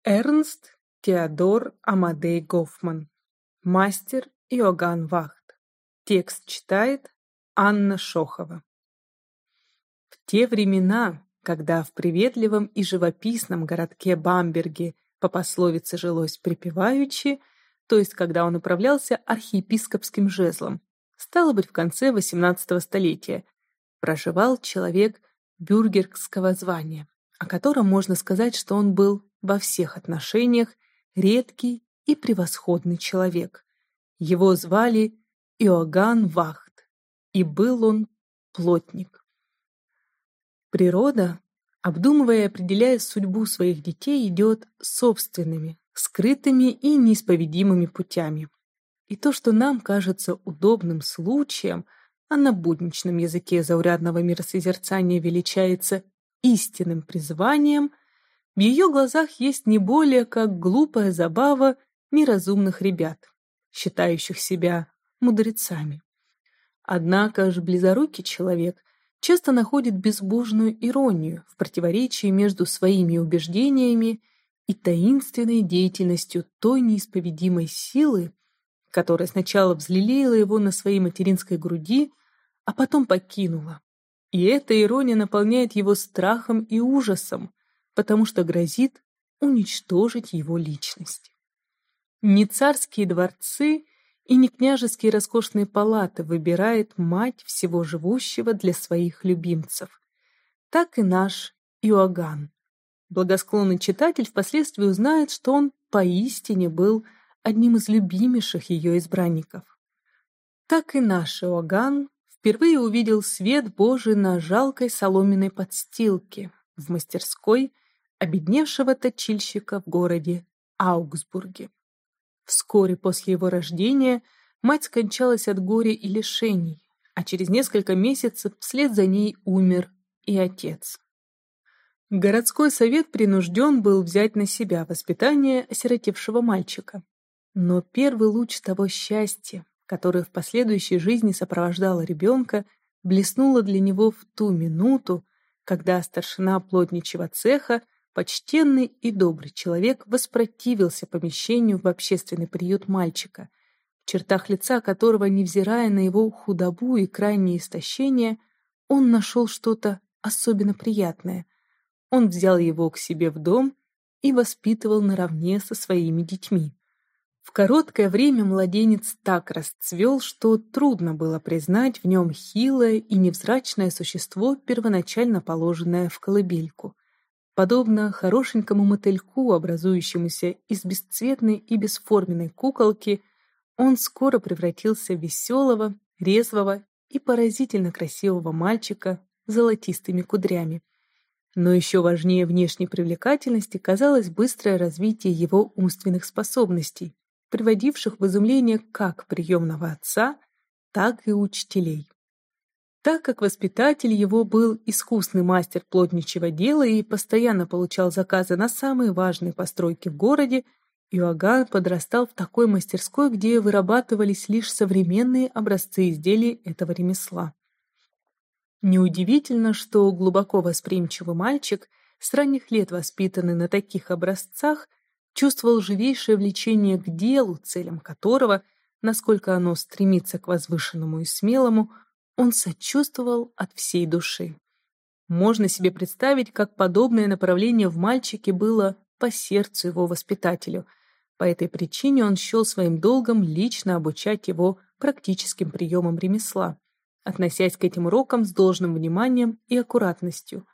Эрнст Теодор Амадей Гофман. Мастер Иоганн Вахт. Текст читает Анна Шохова. В те времена, когда в приветливом и живописном городке Бамберге по пословице жилось припеваючи, то есть когда он управлялся архиепископским жезлом, стало быть, в конце XVIII столетия, проживал человек бюргерского звания, о котором можно сказать, что он был во всех отношениях редкий и превосходный человек. Его звали Иоганн Вахт, и был он плотник. Природа, обдумывая и определяя судьбу своих детей, идет собственными, скрытыми и неисповедимыми путями. И то, что нам кажется удобным случаем, а на будничном языке заурядного миросозерцания величается истинным призванием, в ее глазах есть не более как глупая забава неразумных ребят, считающих себя мудрецами. Однако же близорукий человек часто находит безбожную иронию в противоречии между своими убеждениями и таинственной деятельностью той неисповедимой силы, которая сначала взлелеяла его на своей материнской груди, а потом покинула. И эта ирония наполняет его страхом и ужасом, потому что грозит уничтожить его личность. Не царские дворцы и не княжеские роскошные палаты выбирает мать всего живущего для своих любимцев. Так и наш Иоганн. Благосклонный читатель впоследствии узнает, что он поистине был одним из любимейших ее избранников. Так и наш Иоганн впервые увидел свет Божий на жалкой соломенной подстилке в мастерской обедневшего точильщика в городе Аугсбурге. Вскоре после его рождения мать скончалась от горя и лишений, а через несколько месяцев вслед за ней умер и отец. Городской совет принужден был взять на себя воспитание осиротевшего мальчика. Но первый луч того счастья, которое в последующей жизни сопровождало ребенка, блеснуло для него в ту минуту, когда старшина плотничьего цеха, почтенный и добрый человек, воспротивился помещению в общественный приют мальчика, в чертах лица которого, невзирая на его худобу и крайнее истощение, он нашел что-то особенно приятное. Он взял его к себе в дом и воспитывал наравне со своими детьми. В короткое время младенец так расцвел, что трудно было признать в нем хилое и невзрачное существо, первоначально положенное в колыбельку. Подобно хорошенькому мотыльку, образующемуся из бесцветной и бесформенной куколки, он скоро превратился в веселого, резвого и поразительно красивого мальчика с золотистыми кудрями. Но еще важнее внешней привлекательности казалось быстрое развитие его умственных способностей, приводивших в изумление как приемного отца, так и учителей. Так как воспитатель его был искусный мастер плотничьего дела и постоянно получал заказы на самые важные постройки в городе, Иоганн подрастал в такой мастерской, где вырабатывались лишь современные образцы изделий этого ремесла. Неудивительно, что глубоко восприимчивый мальчик, с ранних лет воспитанный на таких образцах, чувствовал живейшее влечение к делу, целям которого, насколько оно стремится к возвышенному и смелому, он сочувствовал от всей души. Можно себе представить, как подобное направление в мальчике было по сердцу его воспитателю. По этой причине он счел своим долгом лично обучать его практическим приемам ремесла, относясь к этим урокам с должным вниманием и аккуратностью.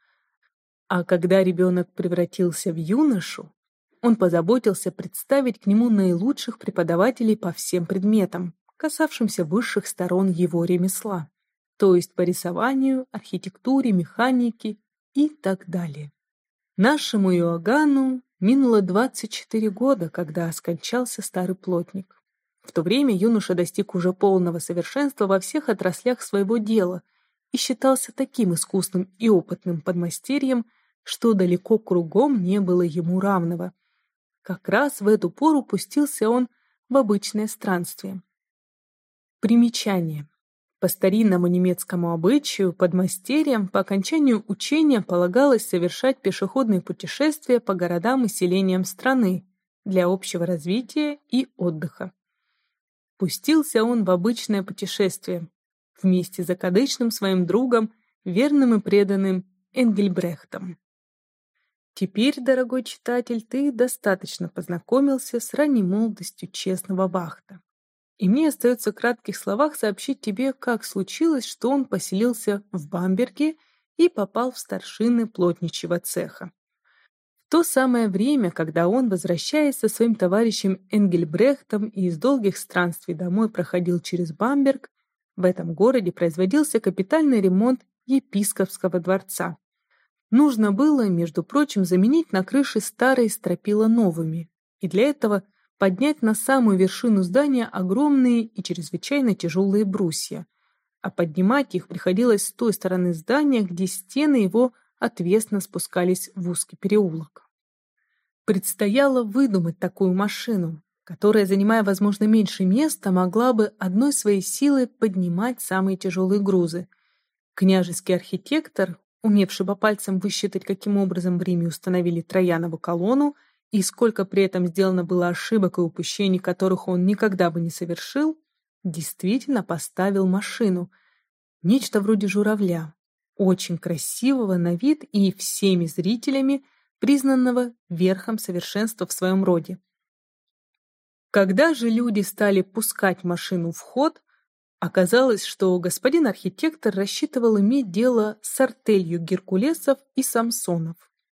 А когда ребенок превратился в юношу, он позаботился представить к нему наилучших преподавателей по всем предметам, касавшимся высших сторон его ремесла, то есть по рисованию, архитектуре, механике и так далее. Нашему Иоганну минуло 24 года, когда скончался старый плотник. В то время юноша достиг уже полного совершенства во всех отраслях своего дела и считался таким искусным и опытным подмастерьем, что далеко кругом не было ему равного. Как раз в эту пору пустился он в обычное странствие. Примечание. По старинному немецкому обычаю подмастерьям по окончанию учения полагалось совершать пешеходные путешествия по городам и селениям страны для общего развития и отдыха. Пустился он в обычное путешествие вместе с закадычным своим другом, верным и преданным Энгельбрехтом. Теперь, дорогой читатель, ты достаточно познакомился с ранней молодостью честного Вахта. И мне остается в кратких словах сообщить тебе, как случилось, что он поселился в Бамберге и попал в старшины плотничьего цеха. В то самое время, когда он, возвращаясь со своим товарищем Энгельбрехтом и из долгих странствий домой проходил через Бамберг, в этом городе производился капитальный ремонт епископского дворца. Нужно было, между прочим, заменить на крыше старые стропила новыми, и для этого поднять на самую вершину здания огромные и чрезвычайно тяжелые брусья, а поднимать их приходилось с той стороны здания, где стены его отвесно спускались в узкий переулок. Предстояло выдумать такую машину, которая, занимая, возможно, меньше места, могла бы одной своей силой поднимать самые тяжелые грузы. Княжеский архитектор, умевший по пальцам высчитать, каким образом в Риме установили Троянову колонну, и сколько при этом сделано было ошибок и упущений, которых он никогда бы не совершил, действительно поставил машину. Нечто вроде журавля, очень красивого на вид и всеми зрителями признанного верхом совершенства в своем роде. Когда же люди стали пускать машину в ход, оказалось, что господин архитектор рассчитывал иметь дело с артелью Геркулесов и Самсонов.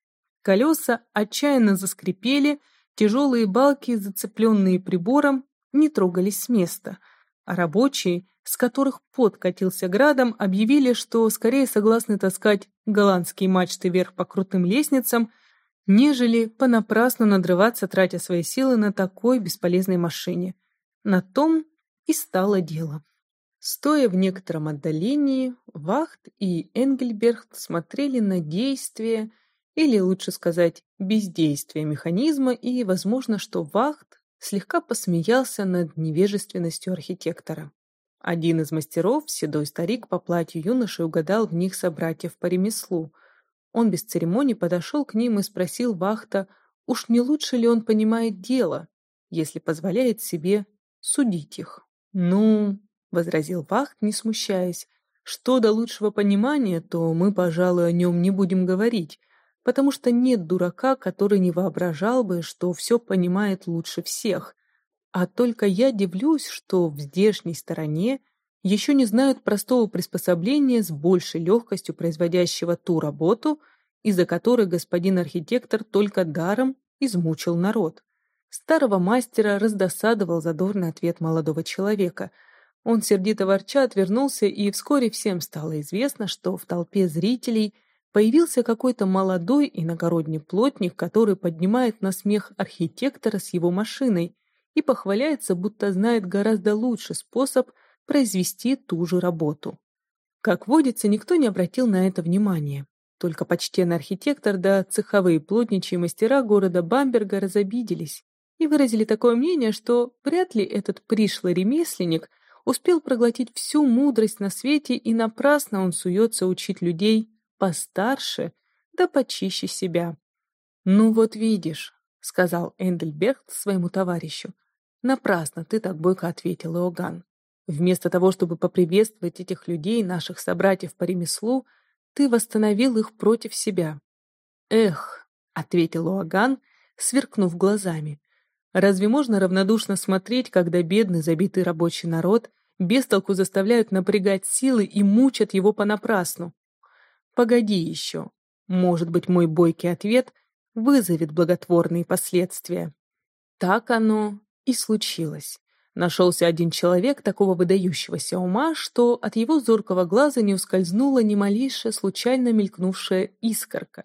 Колеса отчаянно заскрипели, тяжелые балки, зацепленные прибором, не трогались с места, а рабочие, с которых пот катился градом, объявили, что скорее согласны таскать голландские мачты вверх по крутым лестницам, нежели понапрасну надрываться, тратя свои силы на такой бесполезной машине. На том и стало дело. Стоя в некотором отдалении, Вахт и Энгельбрехт смотрели на действия, или, лучше сказать, бездействие механизма, и, возможно, что Вахт слегка посмеялся над невежественностью архитектора. Один из мастеров, седой старик по платью юноши, угадал в них собратьев по ремеслу. Он без церемоний подошел к ним и спросил Вахта, уж не лучше ли он понимает дело, если позволяет себе судить их. «Ну, — возразил Вахт, не смущаясь, — что до лучшего понимания, то мы, пожалуй, о нем не будем говорить, потому что нет дурака, который не воображал бы, что все понимает лучше всех. А только я дивлюсь, что в здешней стороне еще не знают простого приспособления с большей легкостью производящего ту работу, из-за которой господин архитектор только даром измучил народ». Старого мастера раздосадовал задорный ответ молодого человека. Он, сердито ворча, отвернулся, и вскоре всем стало известно, что в толпе зрителей появился какой-то молодой иногородний плотник, который поднимает на смех архитектора с его машиной и похваляется, будто знает гораздо лучший способ произвести ту же работу. Как водится, никто не обратил на это внимания. Только почтенный архитектор да цеховые плотничьи мастера города Бамберга разобиделись и выразили такое мнение, что вряд ли этот пришлый ремесленник успел проглотить всю мудрость на свете, и напрасно он суется учить людей постарше да почище себя. «Ну вот видишь», — сказал Энгельбрехт своему товарищу, — «напрасно ты так бойко ответил, Иоганн. Вместо того, чтобы поприветствовать этих людей, наших собратьев по ремеслу, ты восстановил их против себя». «Эх», — ответил Иоганн, сверкнув глазами, — «разве можно равнодушно смотреть, когда бедный забитый рабочий народ без толку заставляют напрягать силы и мучат его понапрасну? Погоди еще. Может быть, мой бойкий ответ вызовет благотворные последствия». Так оно и случилось. Нашелся один человек такого выдающегося ума, что от его зоркого глаза не ускользнула ни малейшая случайно мелькнувшая искорка.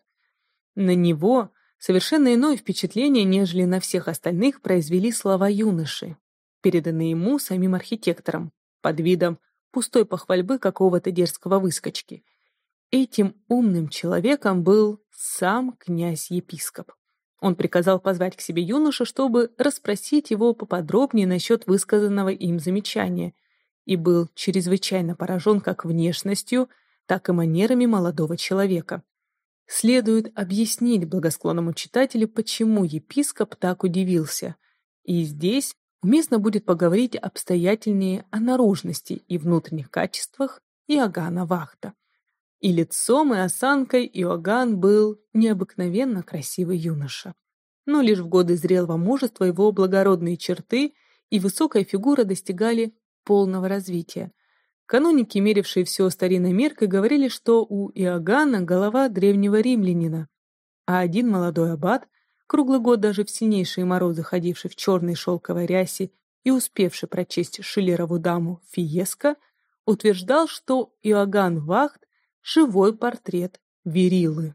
На него совершенно иное впечатление, нежели на всех остальных, произвели слова юноши, переданные ему самим архитектором, под видом пустой похвальбы какого-то дерзкого выскочки. Этим умным человеком был сам князь-епископ. Он приказал позвать к себе юношу, чтобы расспросить его поподробнее насчет высказанного им замечания, и был чрезвычайно поражен как внешностью, так и манерами молодого человека. Следует объяснить благосклонному читателю, почему епископ так удивился. И здесь уместно будет поговорить обстоятельнее о наружности и внутренних качествах Иоганна Вахта. И лицом, и осанкой Иоганн был необыкновенно красивый юноша. Но лишь в годы зрелого мужества его благородные черты и высокая фигура достигали полного развития. Каноники, мерившие все старинной меркой, говорили, что у Иоганна голова древнего римлянина, а один молодой аббат, круглый год даже в сильнейшие морозы ходивший в черной шелковой рясе и успевший прочесть Шиллерову даму Фиеско, утверждал, что Иоганн Вахт — живой портрет Верилы.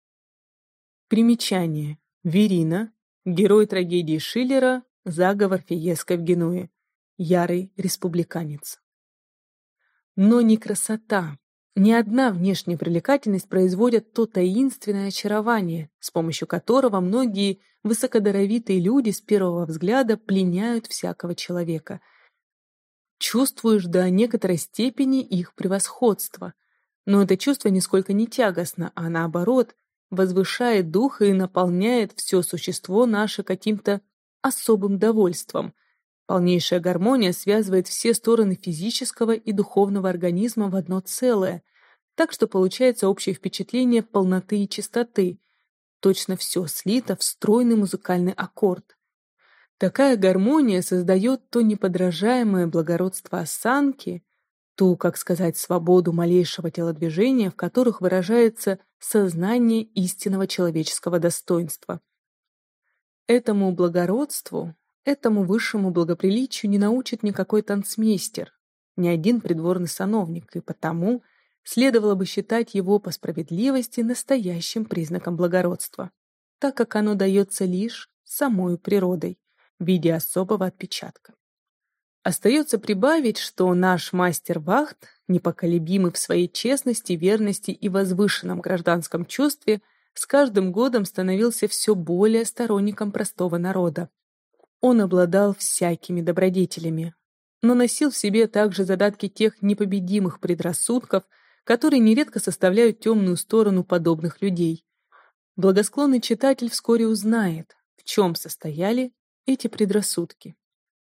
Примечание. Верина, герой трагедии Шиллера «Заговор Фиеско в Генуе», ярый республиканец. Но ни красота, ни одна внешняя привлекательность производят то таинственное очарование, с помощью которого многие высокодаровитые люди с первого взгляда пленяют всякого человека. Чувствуешь до некоторой степени их превосходство, но это чувство нисколько не тягостно, а наоборот, возвышает дух и наполняет все существо наше каким-то особым довольством. Полнейшая гармония связывает все стороны физического и духовного организма в одно целое, так что получается общее впечатление полноты и чистоты. Точно все слито в стройный музыкальный аккорд. Такая гармония создает то неподражаемое благородство осанки, ту, как сказать, свободу малейшего телодвижения, в которых выражается сознание истинного человеческого достоинства. Этому благородству, этому высшему благоприличию не научит никакой танцмейстер, ни один придворный сановник, и потому следовало бы считать его по справедливости настоящим признаком благородства, так как оно дается лишь самой природой в виде особого отпечатка. Остается прибавить, что наш мастер Вахт, непоколебимый в своей честности, верности и возвышенном гражданском чувстве, с каждым годом становился все более сторонником простого народа. Он обладал всякими добродетелями, но носил в себе также задатки тех непобедимых предрассудков, которые нередко составляют темную сторону подобных людей. Благосклонный читатель вскоре узнает, в чем состояли эти предрассудки.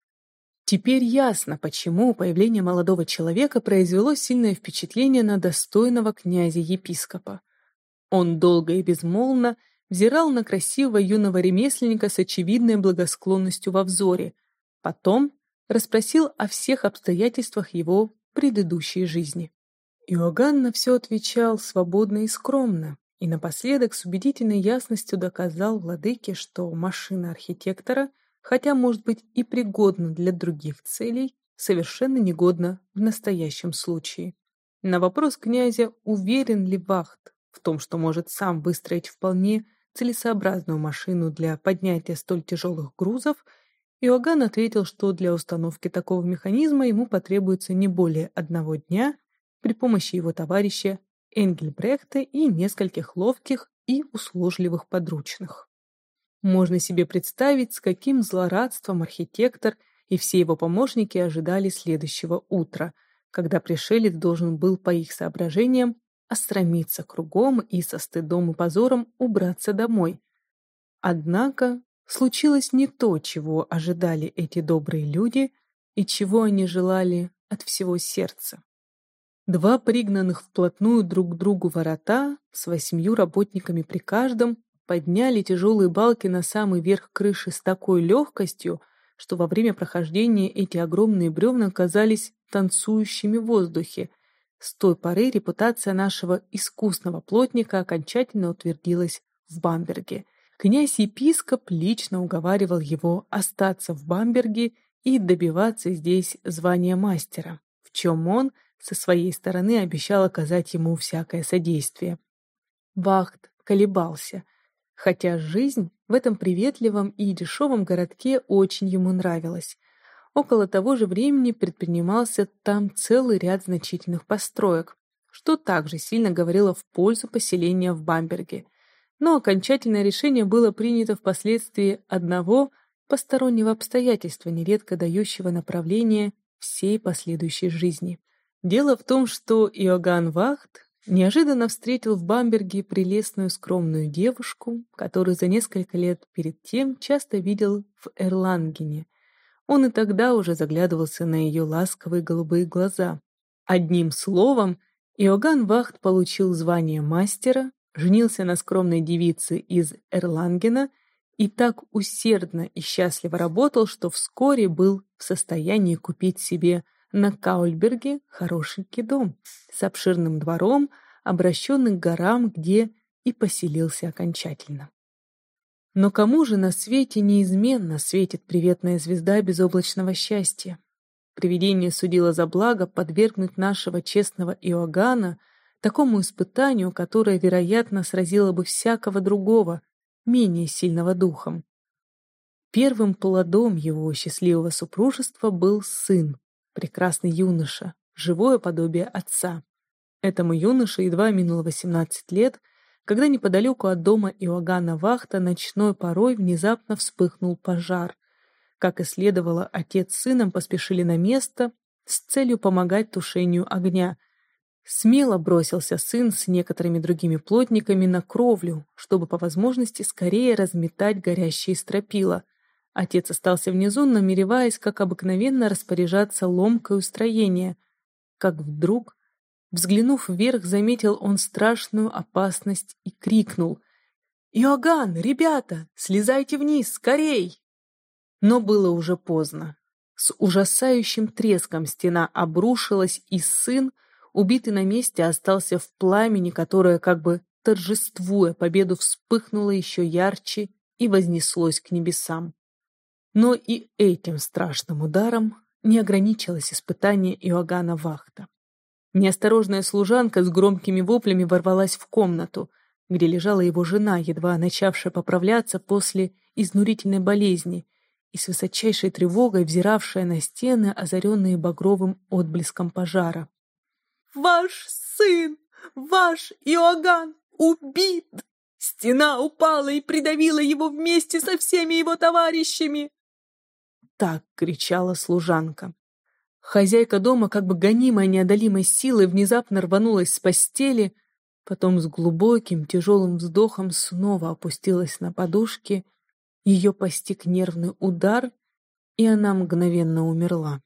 Теперь ясно, почему появление молодого человека произвело сильное впечатление на достойного князя-епископа. Он долго и безмолвно взирал на красивого юного ремесленника с очевидной благосклонностью во взоре, потом расспросил о всех обстоятельствах его предыдущей жизни. Иоганн на все отвечал свободно и скромно, и напоследок с убедительной ясностью доказал владыке, что машина архитектора, хотя может быть и пригодна для других целей, совершенно негодна в настоящем случае. На вопрос князя, уверен ли Вахт в том, что может сам выстроить вполне целесообразную машину для поднятия столь тяжелых грузов, Иоганн ответил, что для установки такого механизма ему потребуется не более 1 дня при помощи его товарища Энгельбрехта и нескольких ловких и услужливых подручных. Можно себе представить, с каким злорадством архитектор и все его помощники ожидали следующего утра, когда пришелец должен был, по их соображениям, остромиться кругом и со стыдом и позором убраться домой. Однако случилось не то, чего ожидали эти добрые люди и чего они желали от всего сердца. 2 пригнанных вплотную друг к другу ворота с 8 работниками при каждом подняли тяжелые балки на самый верх крыши с такой легкостью, что во время прохождения эти огромные бревна казались танцующими в воздухе. С той поры репутация нашего искусного плотника окончательно утвердилась в Бамберге. Князь-епископ лично уговаривал его остаться в Бамберге и добиваться здесь звания мастера, в чем он со своей стороны обещал оказать ему всякое содействие. Вахт колебался, хотя жизнь в этом приветливом и дешевом городке очень ему нравилась. Около того же времени предпринимался там целый ряд значительных построек, что также сильно говорило в пользу поселения в Бамберге. Но окончательное решение было принято впоследствии одного постороннего обстоятельства, нередко дающего направление всей последующей жизни. Дело в том, что Иоганн Вахт неожиданно встретил в Бамберге прелестную скромную девушку, которую за несколько лет перед тем часто видел в Эрлангене. Он и тогда уже заглядывался на ее ласковые голубые глаза. Одним словом, Иоганн Вахт получил звание мастера, женился на скромной девице из Эрлангена и так усердно и счастливо работал, что вскоре был в состоянии купить себе на Каульберге хорошенький дом с обширным двором, обращенный к горам, где и поселился окончательно. Но кому же на свете неизменно светит приветная звезда безоблачного счастья? Привидение судило за благо подвергнуть нашего честного Иоганна такому испытанию, которое, вероятно, сразило бы всякого другого, менее сильного духом. Первым плодом его счастливого супружества был сын, прекрасный юноша, живое подобие отца. Этому юноше едва минуло 18 лет, когда неподалеку от дома Иоганна Вахта ночной порой внезапно вспыхнул пожар. Как и следовало, отец с сыном поспешили на место с целью помогать тушению огня. Смело бросился сын с некоторыми другими плотниками на кровлю, чтобы по возможности скорее разметать горящие стропила. Отец остался внизу, намереваясь, как обыкновенно, распоряжаться ломкой устроения. Как вдруг, взглянув вверх, заметил он страшную опасность и крикнул: «Иоганн, ребята, слезайте вниз, скорей!» Но было уже поздно. С ужасающим треском стена обрушилась, и сын, убитый на месте, остался в пламени, которое, как бы торжествуя победу, вспыхнуло еще ярче и вознеслось к небесам. Но и этим страшным ударом не ограничилось испытание Иоганна Вахта. Неосторожная служанка с громкими воплями ворвалась в комнату, где лежала его жена, едва начавшая поправляться после изнурительной болезни, и с высочайшей тревогой взиравшая на стены, озаренные багровым отблеском пожара. «Ваш сын, ваш Иоганн, убит! Стена упала и придавила его вместе со всеми его товарищами!» Так кричала служанка. Хозяйка дома, как бы гонимая неодолимой силой, внезапно рванулась с постели, потом с глубоким тяжелым вздохом снова опустилась на подушки. Ее постиг нервный удар, и она мгновенно умерла.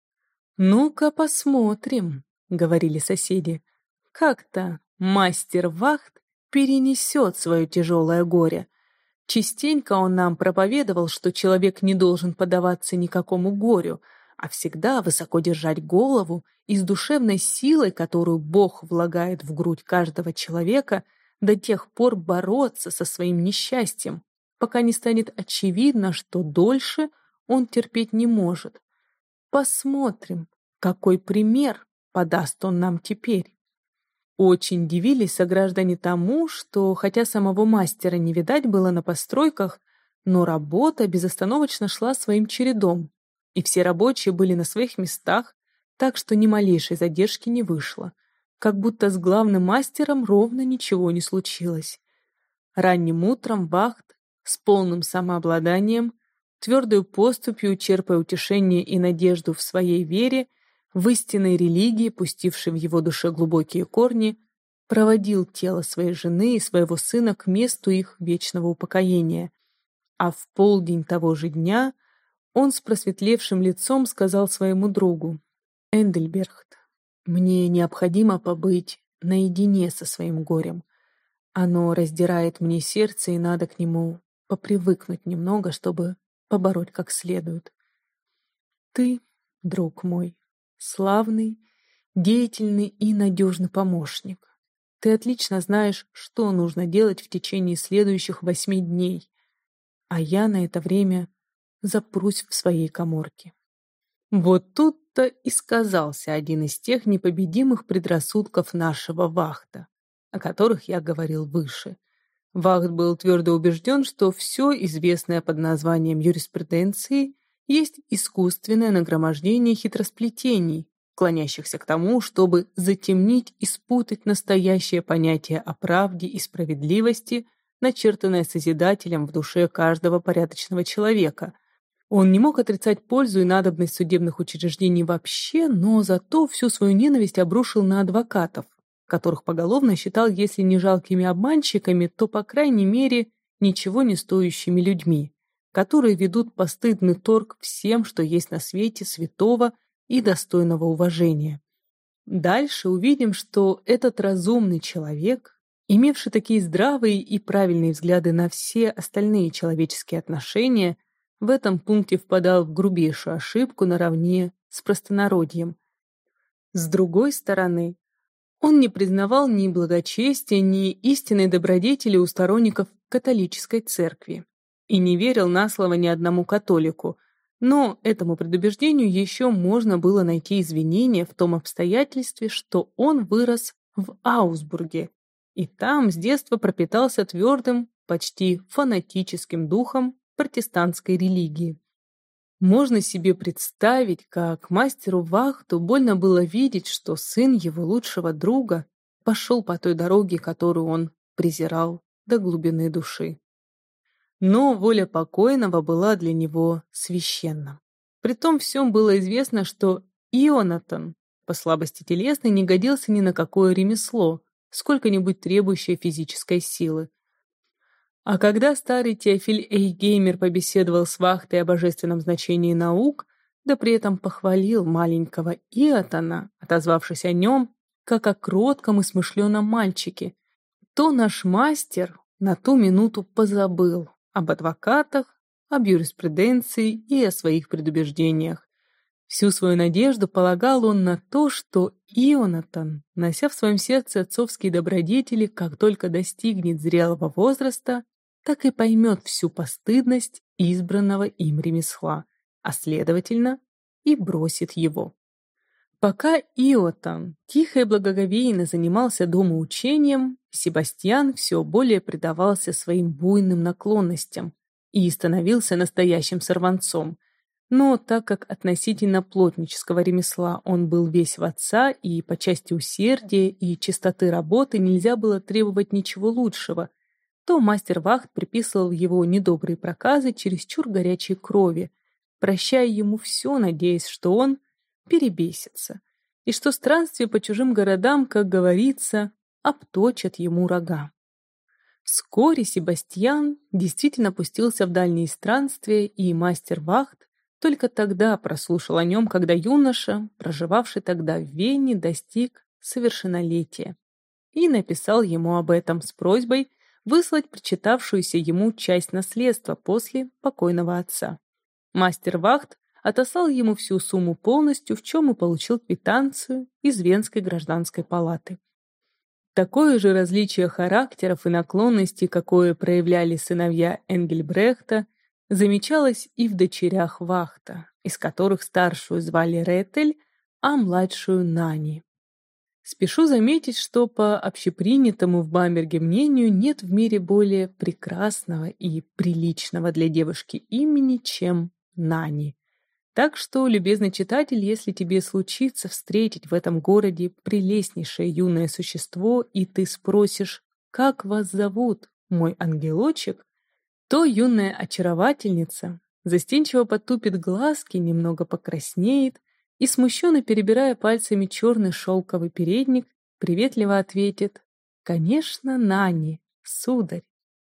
«Ну-ка посмотрим», — говорили соседи, — «как-то мастер Вахт перенесет свое тяжелое горе. Частенько он нам проповедовал, что человек не должен поддаваться никакому горю, а всегда высоко держать голову и с душевной силой, которую Бог влагает в грудь каждого человека, до тех пор бороться со своим несчастьем, пока не станет очевидно, что дольше он терпеть не может. Посмотрим, какой пример подаст он нам теперь». Очень дивились сограждане тому, что, хотя самого мастера не видать было на постройках, но работа безостановочно шла своим чередом, и все рабочие были на своих местах, так что ни малейшей задержки не вышло, как будто с главным мастером ровно ничего не случилось. Ранним утром Вахт с полным самообладанием, твердой поступью черпая утешение и надежду в своей вере, в истинной религии, пустившей в его душе глубокие корни, проводил тело своей жены и своего сына к месту их вечного упокоения. А в полдень того же дня он с просветлевшим лицом сказал своему другу: «Эндельбергт, мне необходимо побыть наедине со своим горем. Оно раздирает мне сердце, и надо к нему попривыкнуть немного, чтобы побороть как следует. Ты, друг мой, славный, деятельный и надежный помощник. Ты отлично знаешь, что нужно делать в течение следующих 8 дней, а я на это время запрусь в своей каморке». Вот тут-то и сказался один из тех непобедимых предрассудков нашего Вахта, о которых я говорил выше. Вахт был твердо убежден, что все известное под названием юриспруденции есть искусственное нагромождение хитросплетений, клонящихся к тому, чтобы затемнить и спутать настоящее понятие о правде и справедливости, начертанное Созидателем в душе каждого порядочного человека. Он не мог отрицать пользу и надобность судебных учреждений вообще, но зато всю свою ненависть обрушил на адвокатов, которых поголовно считал, если не жалкими обманщиками, то, по крайней мере, ничего не стоящими людьми, которые ведут постыдный торг всем, что есть на свете святого и достойного уважения. Дальше увидим, что этот разумный человек, имевший такие здравые и правильные взгляды на все остальные человеческие отношения, в этом пункте впадал в грубейшую ошибку наравне с простонародьем. С другой стороны, он не признавал ни благочестия, ни истинной добродетели у сторонников католической церкви и не верил на слово ни одному католику, но этому предубеждению еще можно было найти извинение в том обстоятельстве, что он вырос в Аусбурге и там с детства пропитался твердым, почти фанатическим духом протестантской религии. Можно себе представить, как мастеру Вахту больно было видеть, что сын его лучшего друга пошел по той дороге, которую он презирал до глубины души. Но воля покойного была для него священна. При том всем было известно, что Ионатан по слабости телесной не годился ни на какое ремесло, сколько-нибудь требующее физической силы. А когда старый Теофиль Эйхгеймер побеседовал с Вахтой о божественном значении наук, да при этом похвалил маленького Иотана, отозвавшись о нем, как о кротком и смышленом мальчике, то наш мастер на ту минуту позабыл об адвокатах, об юриспруденции и о своих предубеждениях. Всю свою надежду полагал он на то, что Ионатан, нося в своем сердце отцовские добродетели, как только достигнет зрелого возраста, так и поймет всю постыдность избранного им ремесла, а следовательно и бросит его. Пока Иотан тихо и благоговейно занимался домоучением, Себастьян все более предавался своим буйным наклонностям и становился настоящим сорванцом. Но так как относительно плотнического ремесла он был весь в отца, и по части усердия и чистоты работы нельзя было требовать ничего лучшего, то мастер Вахт приписывал его недобрые проказы чересчур горячей крови, прощая ему все, надеясь, что он перебесится, и что странствия по чужим городам, как говорится, обточат ему рога. Вскоре Себастьян действительно пустился в дальние странствия, и мастер Вахт только тогда прослушал о нем, когда юноша, проживавший тогда в Вене, достиг совершеннолетия, и написал ему об этом с просьбой выслать причитавшуюся ему часть наследства после покойного отца. Мастер Вахт отослал ему всю сумму полностью, в чем и получил квитанцию из Венской гражданской палаты. Такое же различие характеров и наклонностей, какое проявляли сыновья Энгельбрехта, замечалось и в дочерях Вахта, из которых старшую звали Ретель, а младшую Нани. Спешу заметить, что по общепринятому в Бамберге мнению нет в мире более прекрасного и приличного для девушки имени, чем Нани. Так что, любезный читатель, если тебе случится встретить в этом городе прелестнейшее юное существо, и ты спросишь, как вас зовут, мой ангелочек, то юная очаровательница застенчиво потупит глазки, немного покраснеет и, смущенно перебирая пальцами черный шелковый передник, приветливо ответит: «Конечно, Нани, сударь».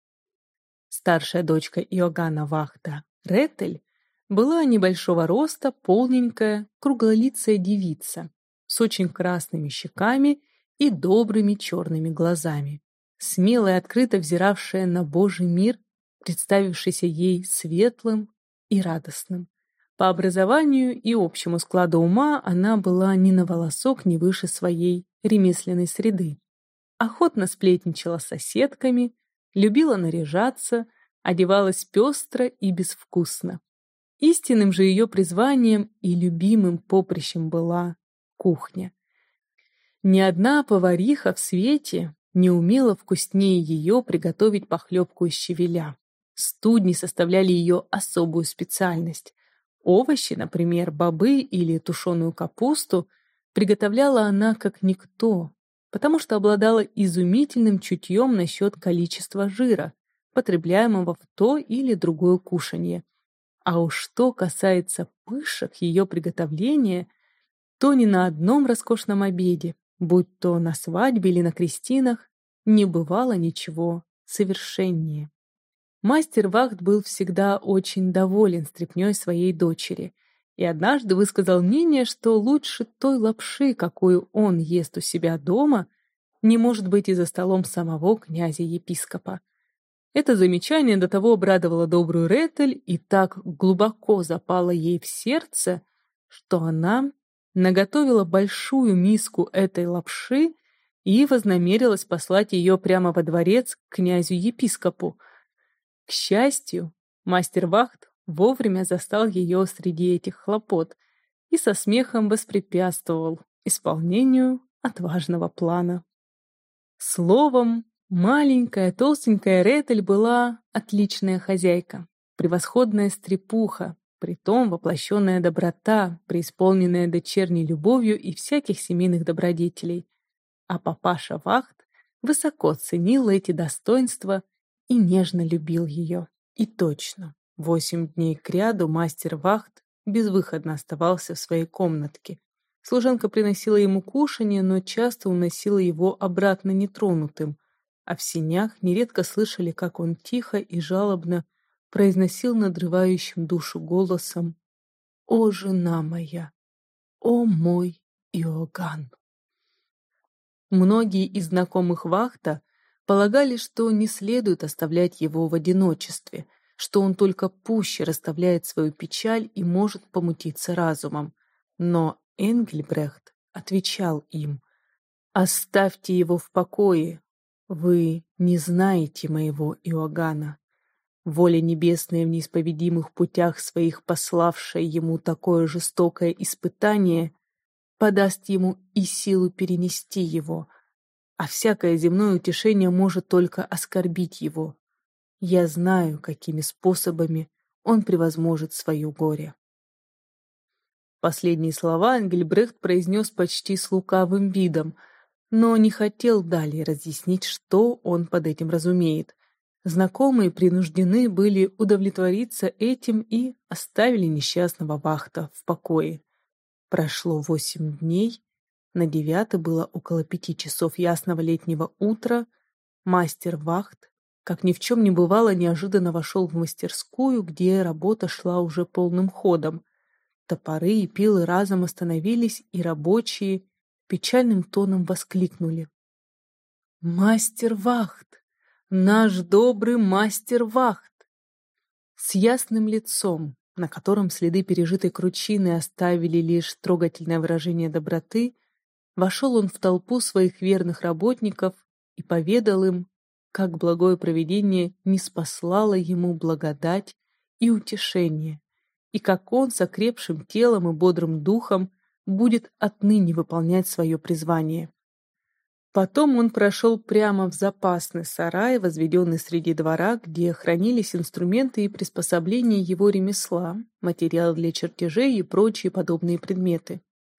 Старшая дочка Иоганна Вахта, Ретель, была небольшого роста, полненькая, круглолицая девица с очень красными щеками и добрыми черными глазами, смело и открыто взиравшая на Божий мир, представившийся ей светлым и радостным. По образованию и общему складу ума она была ни на волосок не выше своей ремесленной среды. Охотно сплетничала с соседками, любила наряжаться, одевалась пестро и безвкусно. Истинным же ее призванием и любимым поприщем была кухня. Ни одна повариха в свете не умела вкуснее ее приготовить похлебку из щавеля. Студни составляли ее особую специальность. Овощи, например, бобы или тушеную капусту, приготовляла она как никто, потому что обладала изумительным чутьем насчет количества жира, потребляемого в то или другое кушанье. А уж что касается пышек ее приготовления, то ни на одном роскошном обеде, будь то на свадьбе или на крестинах, не бывало ничего совершеннее. Мастер Вахт был всегда очень доволен стряпнёй своей дочери и однажды высказал мнение, что лучше той лапши, какую он ест у себя дома, не может быть и за столом самого князя-епископа. Это замечание до того обрадовало добрую Ретель и так глубоко запало ей в сердце, что она наготовила большую миску этой лапши и вознамерилась послать ее прямо во дворец к князю-епископу. К счастью, мастер Вахт вовремя застал ее среди этих хлопот и со смехом воспрепятствовал исполнению отважного плана. Словом, маленькая толстенькая Ретель была отличная хозяйка, превосходная стрепуха, притом воплощенная доброта, преисполненная дочерней любовью и всяких семейных добродетелей. А папаша Вахт высоко ценил эти достоинства и нежно любил ее. И точно, 8 дней кряду мастер Вахт безвыходно оставался в своей комнатке. Служанка приносила ему кушанье, но часто уносила его обратно нетронутым, а в сенях нередко слышали, как он тихо и жалобно произносил надрывающим душу голосом: «О, жена моя! О, мой Иоганн!» Многие из знакомых Вахта полагали, что не следует оставлять его в одиночестве, что он только пуще расставляет свою печаль и может помутиться разумом. Но Энгельбрехт отвечал им: «Оставьте его в покое. Вы не знаете моего Иоганна. Воля небесная в неисповедимых путях своих, пославшая ему такое жестокое испытание, подаст ему и силу перенести его, а всякое земное утешение может только оскорбить его. Я знаю, какими способами он превозможет свое горе». Последние слова Энгельбрехт произнес почти с лукавым видом, но не хотел далее разъяснить, что он под этим разумеет. Знакомые принуждены были удовлетвориться этим и оставили несчастного Вахта в покое. Прошло 8 дней, на 9 было около 5 часов ясного летнего утра. Мастер Вахт, как ни в чем не бывало, неожиданно вошел в мастерскую, где работа шла уже полным ходом. Топоры и пилы разом остановились, и рабочие печальным тоном воскликнули: «Мастер Вахт! Наш добрый мастер Вахт!» С ясным лицом, на котором следы пережитой кручины оставили лишь трогательное выражение доброты, вошел он в толпу своих верных работников и поведал им, как благое провидение ниспослало ему благодать и утешение, и как он с окрепшим телом и бодрым духом будет отныне выполнять свое призвание. Потом он прошел прямо в запасный сарай, возведенный среди двора, где хранились инструменты и приспособления его ремесла, материалы для чертежей и прочие подобные предметы.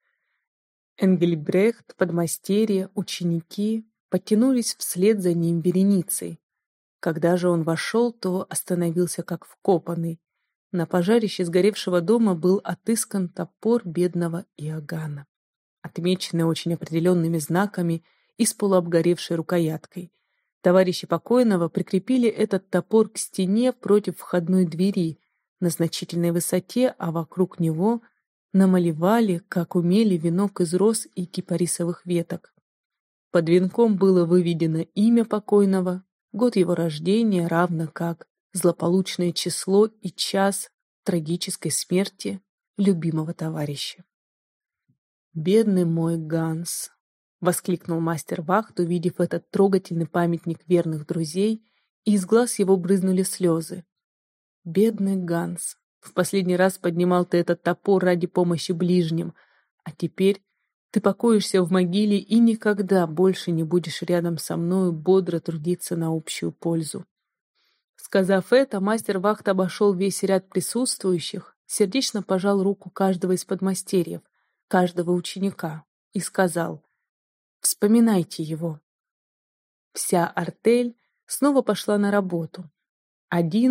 Энгельбрехт, подмастерья, ученики подтянулись вслед за ним вереницей. Когда же он вошел, то остановился как вкопанный. На пожарище сгоревшего дома был отыскан топор бедного Иоганна, отмеченный очень определенными знаками и с полуобгоревшей рукояткой. Товарищи покойного прикрепили этот топор к стене против входной двери на значительной высоте, а вокруг него намалевали, как умели, венок из роз и кипарисовых веток. Под венком было выведено имя покойного, год его рождения, равно как злополучное число и час трагической смерти любимого товарища. «Бедный мой Ганс!» — воскликнул мастер Вахт, увидев этот трогательный памятник верных друзей, и из глаз его брызнули слезы. «Бедный Ганс! В последний раз поднимал ты этот топор ради помощи ближним, а теперь ты покоишься в могиле и никогда больше не будешь рядом со мною бодро трудиться на общую пользу». Сказав это, мастер Вахт обошел весь ряд присутствующих, сердечно пожал руку каждого из подмастерьев, каждого ученика и сказал: «Вспоминайте его». Вся артель снова пошла на работу. Один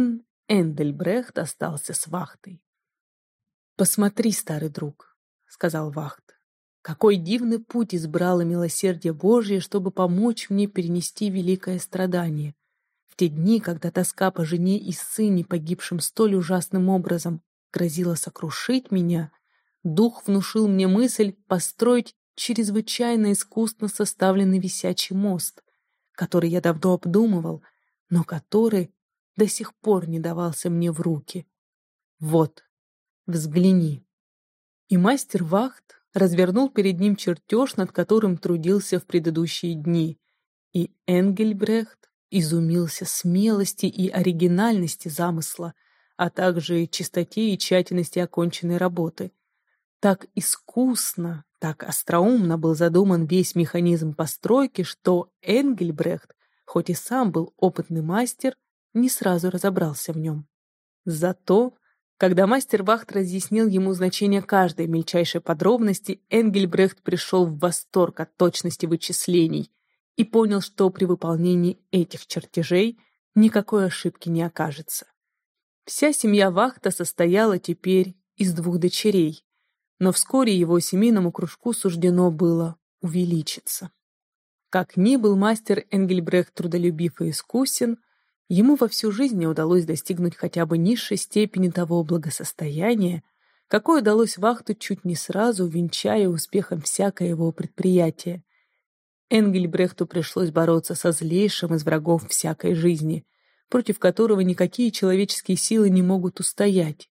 Энгельбрехт остался с вахтой. «Посмотри, старый друг», — сказал Вахт, — «какой дивный путь избрало милосердие Божье, чтобы помочь мне перенести великое страдание. В те дни, когда тоска по жене и сыне, погибшим столь ужасным образом, грозила сокрушить меня, Дух внушил мне мысль построить чрезвычайно искусно составленный висячий мост, который я давно обдумывал, но который до сих пор не давался мне в руки. Вот, взгляни». И мастер Вахт развернул перед ним чертеж, над которым трудился в предыдущие дни, и Энгельбрехт изумился смелости и оригинальности замысла, а также чистоте и тщательности оконченной работы. Так искусно, так остроумно был задуман весь механизм постройки, что Энгельбрехт, хоть и сам был опытный мастер, не сразу разобрался в нем. Зато, когда мастер Вахт разъяснил ему значение каждой мельчайшей подробности, Энгельбрехт пришел в восторг от точности вычислений и понял, что при выполнении этих чертежей никакой ошибки не окажется. Вся семья Вахта состояла теперь из 2 дочерей, но вскоре его семейному кружку суждено было увеличиться. Как ни был мастер Энгельбрехт трудолюбив и искусен, ему во всю жизнь не удалось достигнуть хотя бы низшей степени того благосостояния, какое удалось Вахту чуть не сразу, венчая успехом всякое его предприятие. Энгельбрехту пришлось бороться со злейшим из врагов всякой жизни, против которого никакие человеческие силы не могут устоять.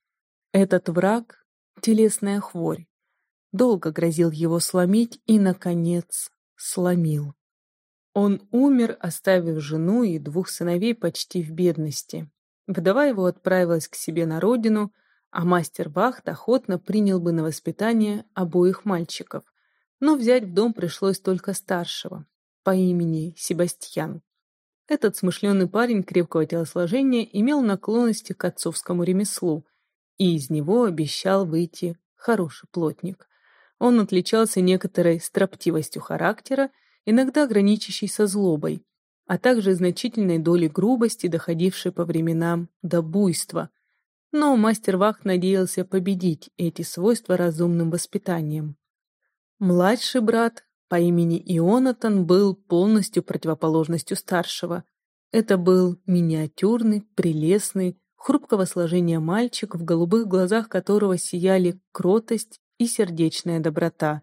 Этот враг — телесная хворь. Долго грозил его сломить и, наконец, сломил. Он умер, оставив жену и 2 сыновей почти в бедности. Вдова его отправилась к себе на родину, а мастер Вахт охотно принял бы на воспитание обоих мальчиков, но взять в дом пришлось только старшего, по имени Себастьян. Этот смышленый парень крепкого телосложения имел наклонности к отцовскому ремеслу, и из него обещал выйти хороший плотник. Он отличался некоторой строптивостью характера, иногда граничащей со злобой, а также значительной долей грубости, доходившей по временам до буйства. Но мастер Вахт надеялся победить эти свойства разумным воспитанием. Младший брат по имени Ионатан был полностью противоположностью старшего. Это был миниатюрный, прелестный, хрупкого сложения мальчик, в голубых глазах которого сияли кротость и сердечная доброта.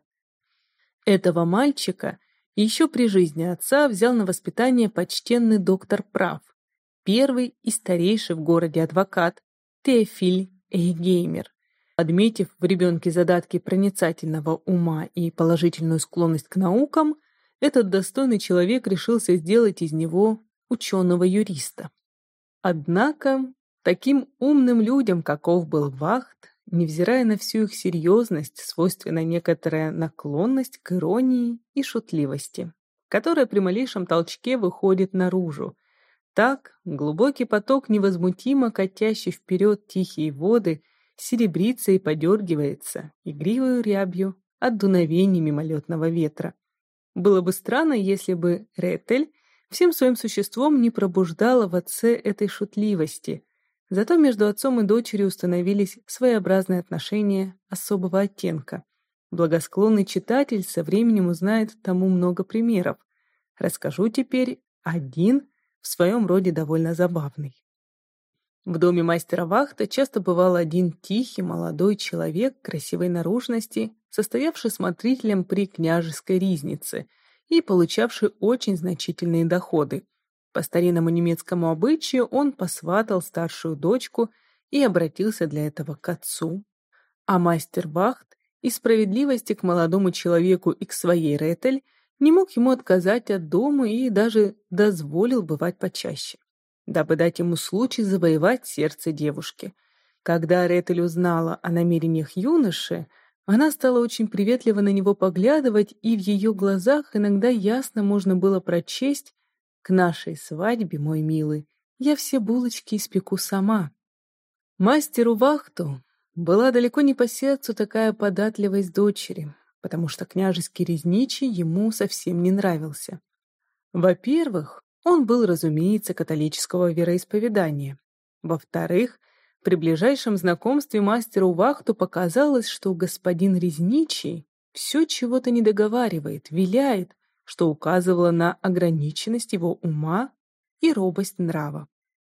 Этого мальчика еще при жизни отца взял на воспитание почтенный доктор прав, первый и старейший в городе адвокат Теофиль Эйгеймер. Отметив в ребенке задатки проницательного ума и положительную склонность к наукам, этот достойный человек решился сделать из него ученого-юриста. Однако таким умным людям, каков был Вахт, невзирая на всю их серьезность, свойственна некоторая наклонность к иронии и шутливости, которая при малейшем толчке выходит наружу. Так глубокий поток, невозмутимо катящий вперед тихие воды, серебрится и подергивается игривою рябью от дуновений мимолетного ветра. Было бы странно, если бы Ретель всем своим существом не пробуждала в отце этой шутливости. Зато между отцом и дочерью установились своеобразные отношения особого оттенка. Благосклонный читатель со временем узнает тому много примеров. Расскажу теперь один, в своем роде довольно забавный. В доме мастера Вахта часто бывал один тихий молодой человек красивой наружности, состоявший смотрителем при княжеской ризнице и получавший очень значительные доходы. По старинному немецкому обычаю он посватал старшую дочку и обратился для этого к отцу. А мастер Вахт из справедливости к молодому человеку и к своей Ретель не мог ему отказать от дома и даже дозволил бывать почаще, дабы дать ему случай завоевать сердце девушки. Когда Ретель узнала о намерениях юноши, она стала очень приветливо на него поглядывать, и в ее глазах иногда ясно можно было прочесть: «К нашей свадьбе, мой милый, я все булочки испеку сама». Мастеру Вахту была далеко не по сердцу такая податливость дочери, потому что княжеский резничий ему совсем не нравился. Во-первых, он был, разумеется, католического вероисповедания. Во-вторых, при ближайшем знакомстве мастеру Вахту показалось, что господин Резничий все чего-то не договаривает, виляет, что указывало на ограниченность его ума и робость нрава.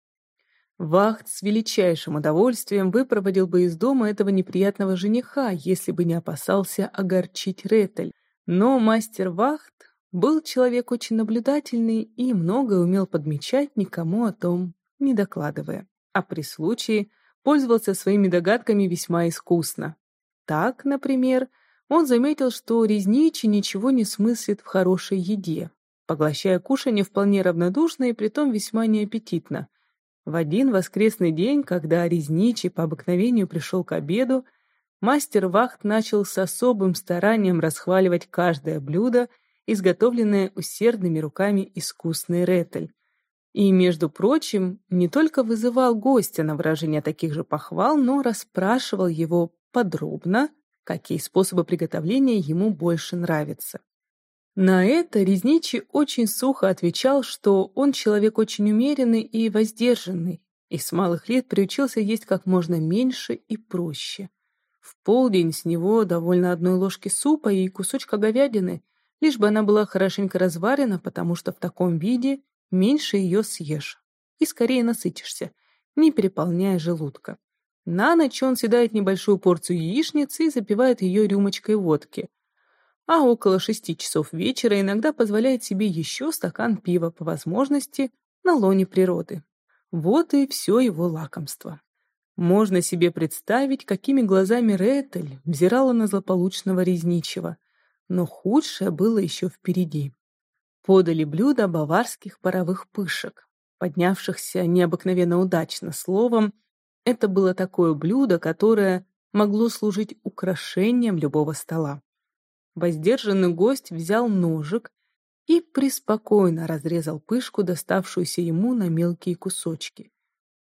Вахт с величайшим удовольствием выпроводил бы из дома этого неприятного жениха, если бы не опасался огорчить Ретель. Но мастер Вахт был человек очень наблюдательный и многое умел подмечать, никому о том не докладывая, а при случае пользовался своими догадками весьма искусно. Так, например, он заметил, что Резничий ничего не смыслит в хорошей еде, поглощая кушанье вполне равнодушно и притом весьма неаппетитно. В один воскресный день, когда Резничий по обыкновению пришел к обеду, мастер Вахт начал с особым старанием расхваливать каждое блюдо, изготовленное усердными руками искусной Ретель. И, между прочим, не только вызывал гостя на выражение таких же похвал, но расспрашивал его подробно, какие способы приготовления ему больше нравятся. На это Резничий очень сухо отвечал, что он человек очень умеренный и воздержанный, и с малых лет приучился есть как можно меньше и проще. В полдень с него довольно одной ложки супа и кусочка говядины, лишь бы она была хорошенько разварена, потому что в таком виде меньше ее съешь и скорее насытишься, не переполняя желудка. На ночь он съедает небольшую порцию яичницы и запивает ее рюмочкой водки, а около 6 часов вечера иногда позволяет себе еще стакан пива, по возможности, на лоне природы. Вот и все его лакомство. Можно себе представить, какими глазами Ретель взирала на злополучного Резничего, но худшее было еще впереди. Подали блюдо баварских паровых пышек, поднявшихся необыкновенно удачно. Словом, это было такое блюдо, которое могло служить украшением любого стола. Воздержанный гость взял ножик и преспокойно разрезал пышку, доставшуюся ему на мелкие кусочки.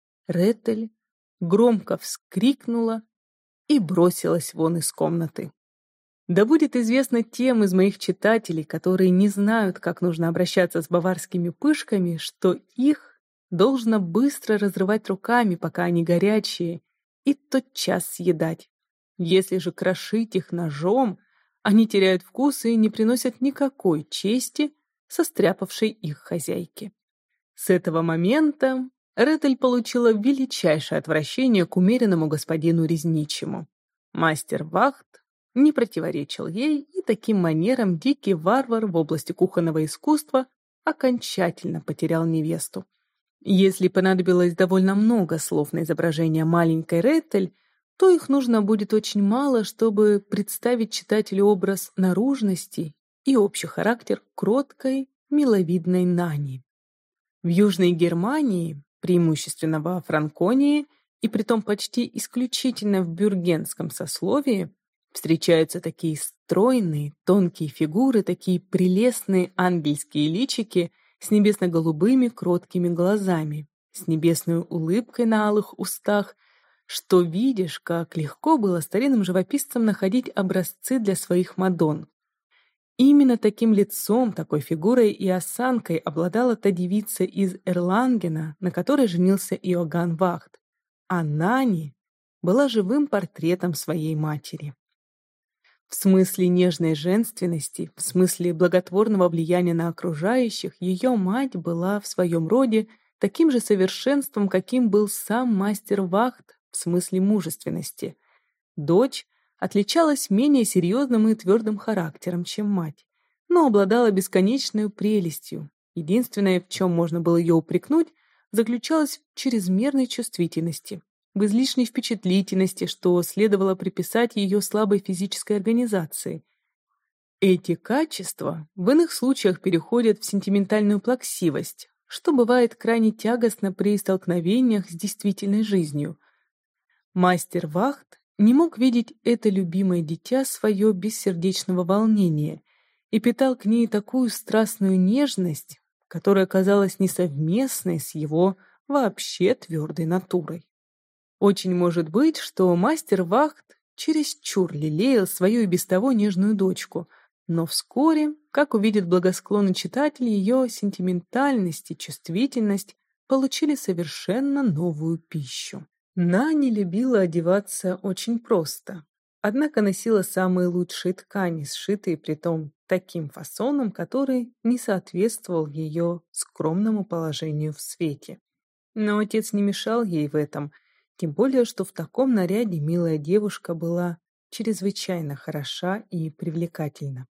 Ретель громко вскрикнула и бросилась вон из комнаты. Да будет известно тем из моих читателей, которые не знают, как нужно обращаться с баварскими пышками, что их должно быстро разрывать руками, пока они горячие, и тотчас съедать. Если же крошить их ножом, они теряют вкус и не приносят никакой чести состряпавшей их хозяйке. С этого момента Ретель получила величайшее отвращение к умеренному господину Резничему. Мастер Вахт не противоречил ей, и таким манером дикий варвар в области кухонного искусства окончательно потерял невесту. Если понадобилось довольно много слов на изображение маленькой Ретель, то их нужно будет очень мало, чтобы представить читателю образ наружности и общий характер кроткой, миловидной Нани. В Южной Германии, преимущественно во Франконии, и притом почти исключительно в бюргенском сословии, встречаются такие стройные, тонкие фигуры, такие прелестные ангельские личики с небесно-голубыми кроткими глазами, с небесной улыбкой на алых устах, что видишь, как легко было старинным живописцам находить образцы для своих мадонн. Именно таким лицом, такой фигурой и осанкой обладала та девица из Эрлангена, на которой женился Иоганн Вахт, а Нани была живым портретом своей матери. В смысле нежной женственности, в смысле благотворного влияния на окружающих, ее мать была в своем роде таким же совершенством, каким был сам мастер Вахт в смысле мужественности. Дочь отличалась менее серьезным и твердым характером, чем мать, но обладала бесконечной прелестью. Единственное, в чем можно было ее упрекнуть, заключалось в чрезмерной чувствительности, в излишней впечатлительности, что следовало приписать ее слабой физической организации. Эти качества в иных случаях переходят в сентиментальную плаксивость, что бывает крайне тягостно при столкновениях с действительной жизнью. Мастер Вахт не мог видеть это любимое дитя свое без сердечного волнения и питал к ней такую страстную нежность, которая казалась несовместной с его вообще твердой натурой. Очень может быть, что мастер Вахт чересчур лелеял свою и без того нежную дочку, но вскоре, как увидит благосклонный читатель, ее сентиментальность и чувствительность получили совершенно новую пищу. Нани любила одеваться очень просто, однако носила самые лучшие ткани, сшитые притом таким фасоном, который не соответствовал ее скромному положению в свете. Но отец не мешал ей в этом, тем более, что в таком наряде милая девушка была чрезвычайно хороша и привлекательна.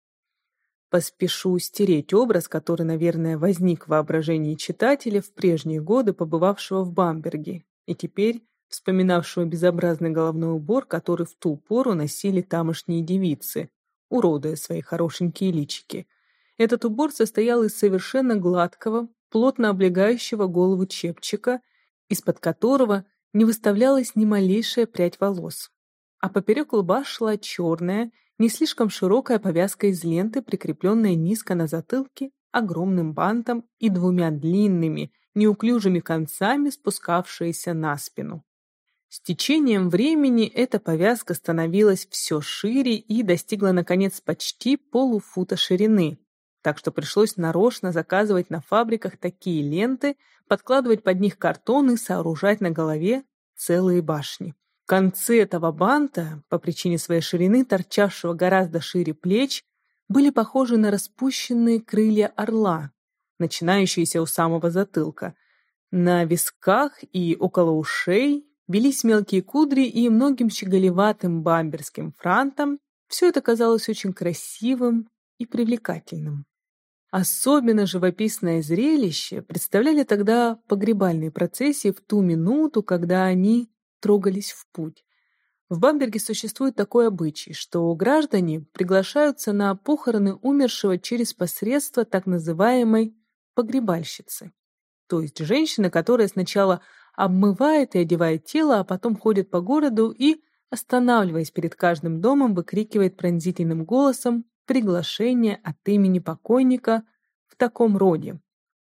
Поспешу стереть образ, который, наверное, возник в воображении читателя в прежние годы, побывавшего в Бамберге, и теперь вспоминавшего безобразный головной убор, который в ту пору носили тамошние девицы, уродуя свои хорошенькие личики. Этот убор состоял из совершенно гладкого, плотно облегающего голову чепчика, из-под которого не выставлялась ни малейшая прядь волос. А поперек лба шла черная, не слишком широкая повязка из ленты, прикрепленная низко на затылке огромным бантом и двумя длинными, неуклюжими концами, спускавшиеся на спину. С течением времени эта повязка становилась все шире и достигла, наконец, почти полуфута ширины, так что пришлось нарочно заказывать на фабриках такие ленты, подкладывать под них картон и сооружать на голове целые башни. Концы этого банта, по причине своей ширины, торчавшего гораздо шире плеч, были похожи на распущенные крылья орла, начинающиеся у самого затылка. На висках и около ушей велись мелкие кудри, и многим щеголеватым бамберским франтам все это казалось очень красивым и привлекательным. Особенно живописное зрелище представляли тогда погребальные процессии в ту минуту, когда они трогались в путь. В Бамберге существует такой обычай, что граждане приглашаются на похороны умершего через посредство так называемой погребальщицы, то есть женщины, которая сначала обмывает и одевает тело, а потом ходит по городу и, останавливаясь перед каждым домом, выкрикивает пронзительным голосом приглашение от имени покойника в таком роде: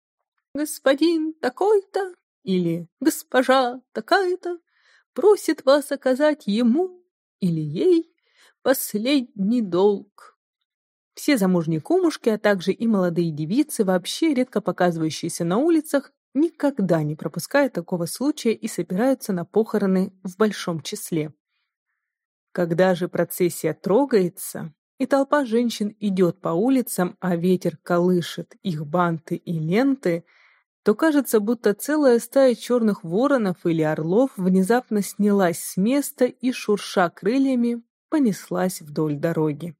«Господин такой-то» или «Госпожа такая-то» просит вас оказать ему или ей последний долг. Все замужние кумушки, а также и молодые девицы, вообще редко показывающиеся на улицах, никогда не пропускают такого случая и собираются на похороны в большом числе. Когда же процессия трогается, и толпа женщин идет по улицам, а ветер колышет их банты и ленты, то кажется, будто целая стая черных воронов или орлов внезапно снялась с места и, шурша крыльями, понеслась вдоль дороги.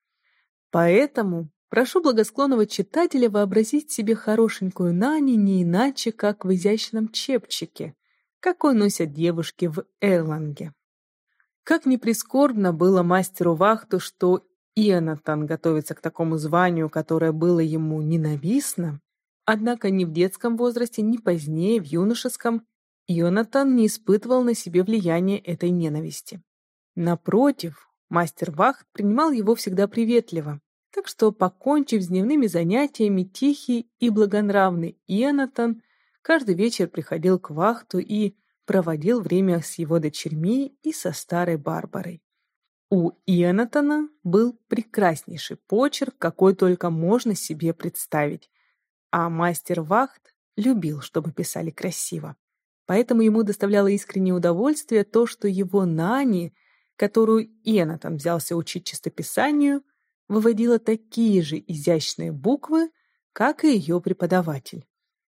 Поэтому прошу благосклонного читателя вообразить себе хорошенькую Нани не иначе, как в изящном чепчике, какой носят девушки в Эрланге. Как ни прискорбно было мастеру Вахту, что Ионатан готовится к такому званию, которое было ему ненавистно, однако ни в детском возрасте, ни позднее, в юношеском, Ионатан не испытывал на себе влияния этой ненависти. Напротив, мастер Вахт принимал его всегда приветливо, так что, покончив с дневными занятиями, тихий и благонравный Ионатан каждый вечер приходил к Вахту и проводил время с его дочерьми и со старой Барбарой. У Ионатана был прекраснейший почерк, какой только можно себе представить, а мастер Вахт любил, чтобы писали красиво. Поэтому ему доставляло искреннее удовольствие то, что его Нани, которую Ионатан взялся учить чистописанию, выводила такие же изящные буквы, как и ее преподаватель.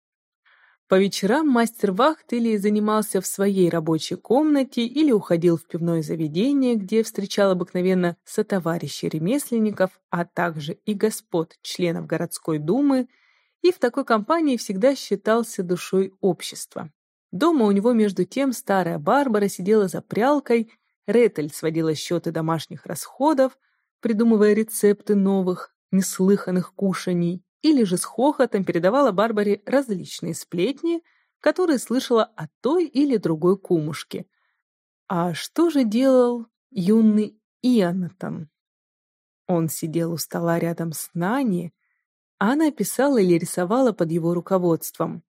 По вечерам мастер Вахт или занимался в своей рабочей комнате, или уходил в пивное заведение, где встречал обыкновенно сотоварищей ремесленников, а также и господ, членов городской думы, и в такой компании всегда считался душой общества. Дома у него, между тем, старая Барбара сидела за прялкой, Ретель сводила счеты домашних расходов, придумывая рецепты новых, неслыханных кушаний, или же с хохотом передавала Барбаре различные сплетни, которые слышала от той или другой кумушки. А что же делал юный Ионатан? Он сидел у стола рядом с Нани, а она писала или рисовала под его руководством.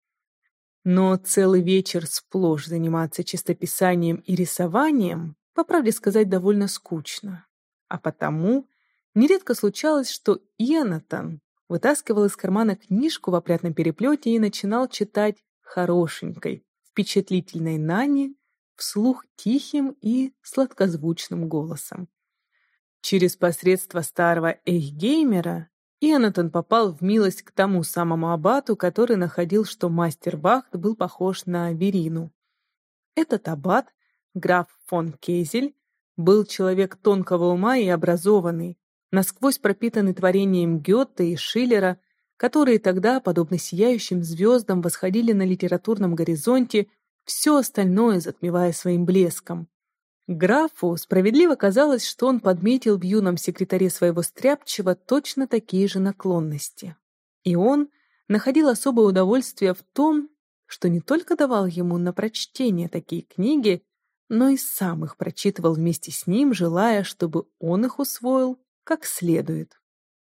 Но целый вечер сплошь заниматься чистописанием и рисованием, по правде сказать, довольно скучно. А потому нередко случалось, что Ионатан вытаскивал из кармана книжку в опрятном переплете и начинал читать хорошенькой, впечатлительной Нане вслух тихим и сладкозвучным голосом. Через посредство старого Эйхгеймера Йонатан попал в милость к тому самому аббату, который находил, что мастер Вахт был похож на Верину. Этот аббат, граф фон Кезель, был человек тонкого ума и образованный, насквозь пропитанный творением Гёте и Шиллера, которые тогда, подобно сияющим звездам, восходили на литературном горизонте, все остальное затмевая своим блеском. Графу справедливо казалось, что он подметил в юном секретаре своего стряпчего точно такие же наклонности. И он находил особое удовольствие в том, что не только давал ему на прочтение такие книги, но и сам их прочитывал вместе с ним, желая, чтобы он их усвоил как следует.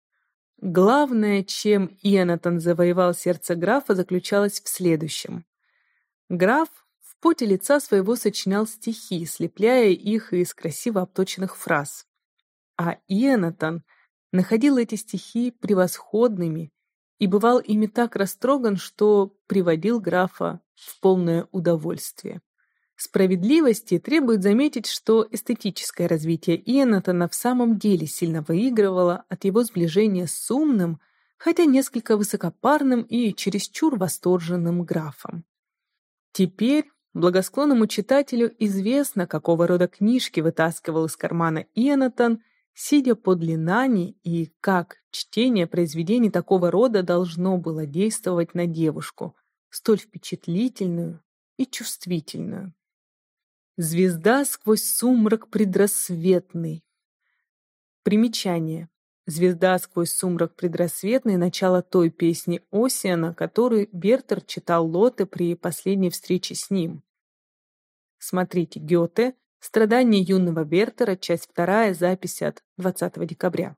Главное, чем Йонатан завоевал сердце графа, заключалось в следующем. Граф в поте лица своего сочинял стихи, слепляя их из красиво обточенных фраз. А Йонатан находил эти стихи превосходными и бывал ими так растроган, что приводил графа в полное удовольствие. Справедливости требует заметить, что эстетическое развитие Йонатана в самом деле сильно выигрывало от его сближения с умным, хотя несколько высокопарным и чересчур восторженным графом. Теперь благосклонному читателю известно, какого рода книжки вытаскивал из кармана Йонатан, сидя подле Нани, и как чтение произведений такого рода должно было действовать на девушку, столь впечатлительную и чувствительную. Звезда сквозь сумрак предрассветный. Примечание. Звезда сквозь сумрак предрассветный — начало той песни Оссиана, которую Вертер читал Лотте при последней встрече с ним. Смотрите Гёте, «Страдания юного Вертера», часть 2, запись от 20 декабря.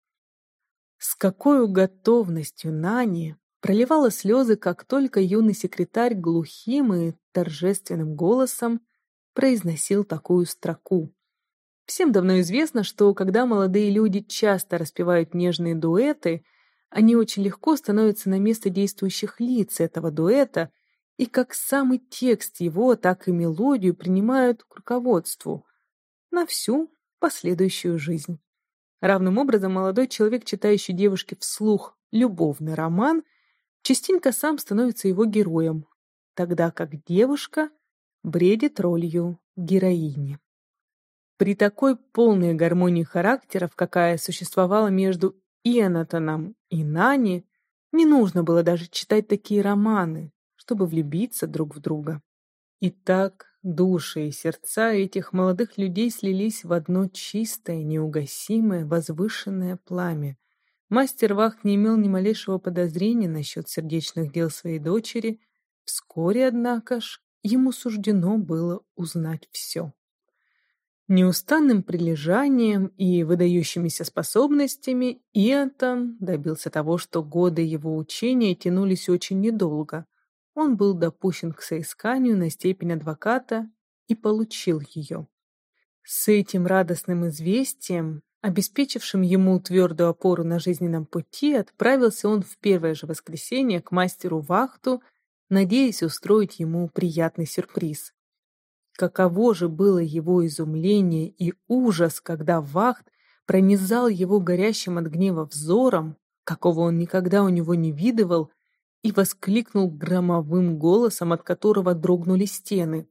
С какой готовностью Нани проливала слезы, как только юный секретарь глухим и торжественным голосом произносил такую строку. Всем давно известно, что когда молодые люди часто распевают нежные дуэты, они очень легко становятся на место действующих лиц этого дуэта и как самый текст его, так и мелодию принимают к руководству на всю последующую жизнь. Равным образом молодой человек, читающий девушке вслух любовный роман, частенько сам становится его героем, тогда как девушка бредит ролью героини. При такой полной гармонии характеров, какая существовала между Йонатаном и Нани, не нужно было даже читать такие романы, чтобы влюбиться друг в друга. И так души и сердца этих молодых людей слились в одно чистое, неугасимое, возвышенное пламя. Мастер Вахт не имел ни малейшего подозрения насчет сердечных дел своей дочери. Вскоре, однако ж, ему суждено было узнать все. Неустанным прилежанием и выдающимися способностями Йонатан добился того, что годы его учения тянулись очень недолго. Он был допущен к соисканию на степень адвоката и получил ее. С этим радостным известием, обеспечившим ему твердую опору на жизненном пути, отправился он в первое же воскресенье к мастеру Вахту, надеясь устроить ему приятный сюрприз. Каково же было его изумление и ужас, когда Вахт пронизал его горящим от гнева взором, какого он никогда у него не видывал, и воскликнул громовым голосом, от которого дрогнули стены.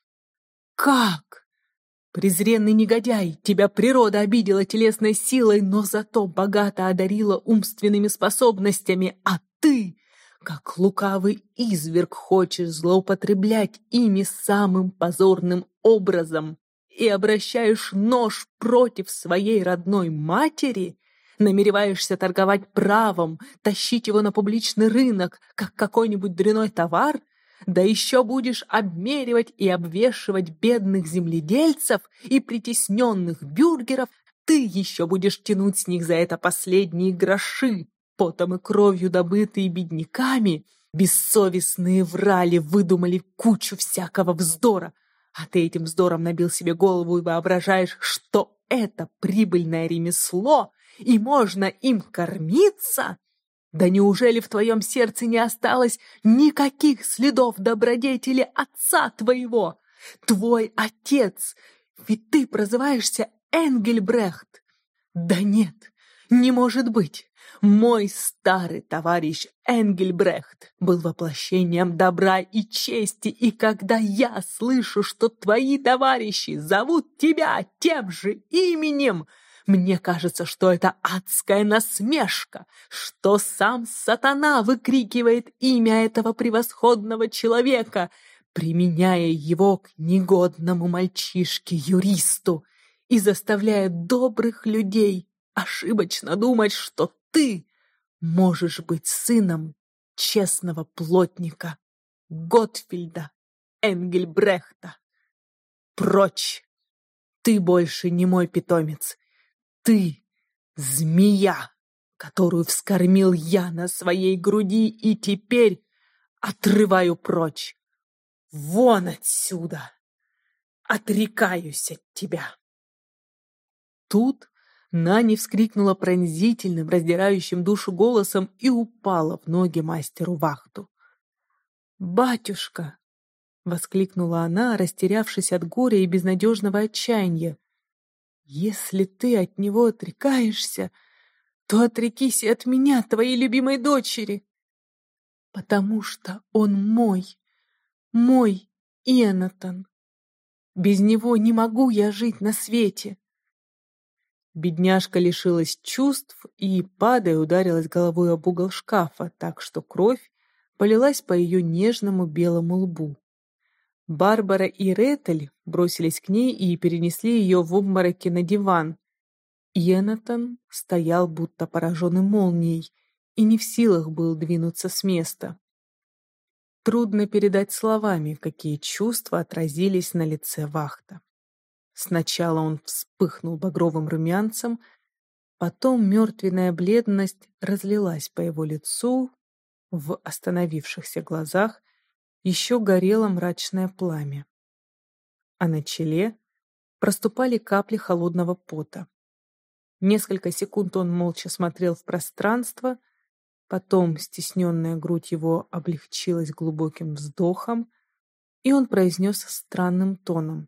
«Как? Презренный негодяй, тебя природа обидела телесной силой, но зато богато одарила умственными способностями, а ты, как лукавый изверг, хочешь злоупотреблять ими самым позорным образом и обращаешь нож против своей родной матери, намереваешься торговать правом, тащить его на публичный рынок, как какой-нибудь дрянной товар, да еще будешь обмеривать и обвешивать бедных земледельцев и притесненных бюргеров, ты еще будешь тянуть с них за это последние гроши, потом и кровью добытые бедняками. Бессовестные врали, выдумали кучу всякого вздора, а ты этим вздором набил себе голову и воображаешь, что это прибыльное ремесло, и можно им кормиться. Да неужели в твоем сердце не осталось никаких следов добродетели отца твоего? Твой отец, ведь ты прозываешься Энгельбрехт. Да нет, не может быть. Мой старый товарищ Энгельбрехт был воплощением добра и чести, и когда я слышу, что твои товарищи зовут тебя тем же именем, мне кажется, что это адская насмешка, что сам сатана выкрикивает имя этого превосходного человека, применяя его к негодному мальчишке-юристу и заставляя добрых людей ошибочно думать, что ты можешь быть сыном честного плотника Готфильда Энгельбрехта. Прочь! Ты больше не мой питомец. Ты — змея, которую вскормил я на своей груди и теперь отрываю прочь. Вон отсюда! Отрекаюсь от тебя!» Тут Нани вскрикнула пронзительным, раздирающим душу голосом и упала в ноги мастеру Вахту. «Батюшка!» — воскликнула она, растерявшись от горя и безнадежного отчаяния. «Если ты от него отрекаешься, то отрекись и от меня, твоей любимой дочери, потому что он мой Ионатан. Без него не могу я жить на свете». Бедняжка лишилась чувств и, падая, ударилась головой об угол шкафа, так что кровь полилась по ее нежному белому лбу. Барбара и Ретель бросились к ней и перенесли ее в обмороке на диван. Йонатан стоял, будто пораженный молнией, и не в силах был двинуться с места. Трудно передать словами, какие чувства отразились на лице Вахта. Сначала он вспыхнул багровым румянцем, потом мертвенная бледность разлилась по его лицу, в остановившихся глазах еще горело мрачное пламя, а на челе проступали капли холодного пота. Несколько секунд он молча смотрел в пространство, потом стесненная грудь его облегчилась глубоким вздохом, и он произнес странным тоном: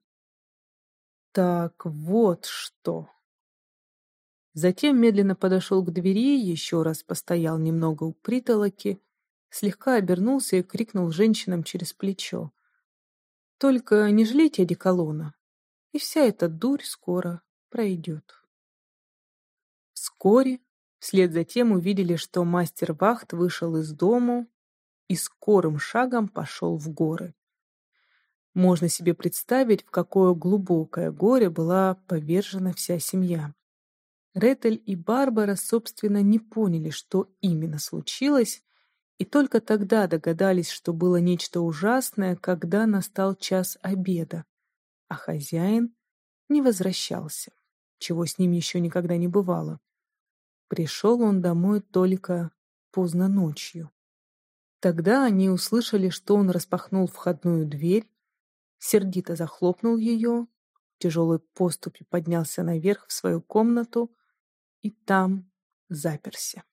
«Так вот что». Затем медленно подошел к двери, еще раз постоял немного у притолоки, слегка обернулся и крикнул женщинам через плечо: «Только не жлите одеколона, и вся эта дурь скоро пройдет». Вскоре вслед за тем увидели, что мастер Вахт вышел из дому и скорым шагом пошел в горы. Можно себе представить, в какое глубокое горе была повержена вся семья. Ретель и Барбара, собственно, не поняли, что именно случилось, и только тогда догадались, что было нечто ужасное, когда настал час обеда, а хозяин не возвращался, чего с ним еще никогда не бывало. Пришел он домой только поздно ночью. Тогда они услышали, что он распахнул входную дверь, сердито захлопнул ее, тяжелой поступью поднялся наверх в свою комнату и там заперся.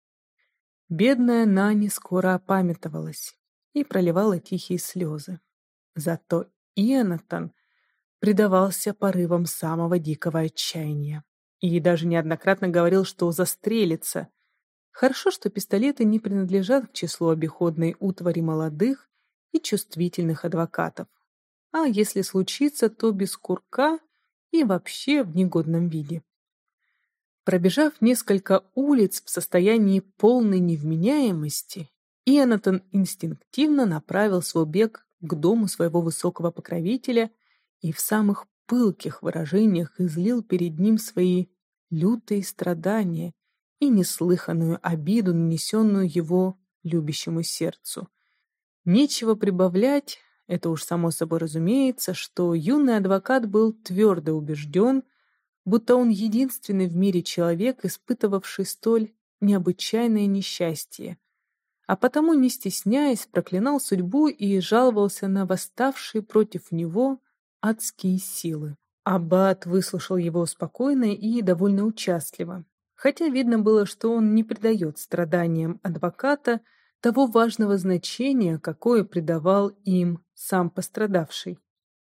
Бедная Нани скоро опамятовалась и проливала тихие слезы. Зато Ионатан предавался порывам самого дикого отчаяния и даже неоднократно говорил, что застрелится. Хорошо, что пистолеты не принадлежат к числу обиходной утвари молодых и чувствительных адвокатов. А если случится, то без курка и вообще в негодном виде. Пробежав несколько улиц в состоянии полной невменяемости, Ионатан инстинктивно направил свой бег к дому своего высокого покровителя и в самых пылких выражениях излил перед ним свои лютые страдания и неслыханную обиду, нанесенную его любящему сердцу. Нечего прибавлять, это уж само собой разумеется, что юный адвокат был твердо убежден, будто он единственный в мире человек, испытывавший столь необычайное несчастье, а потому, не стесняясь, проклинал судьбу и жаловался на восставшие против него адские силы. Аббат выслушал его спокойно и довольно участливо, хотя видно было, что он не придает страданиям адвоката того важного значения, какое придавал им сам пострадавший.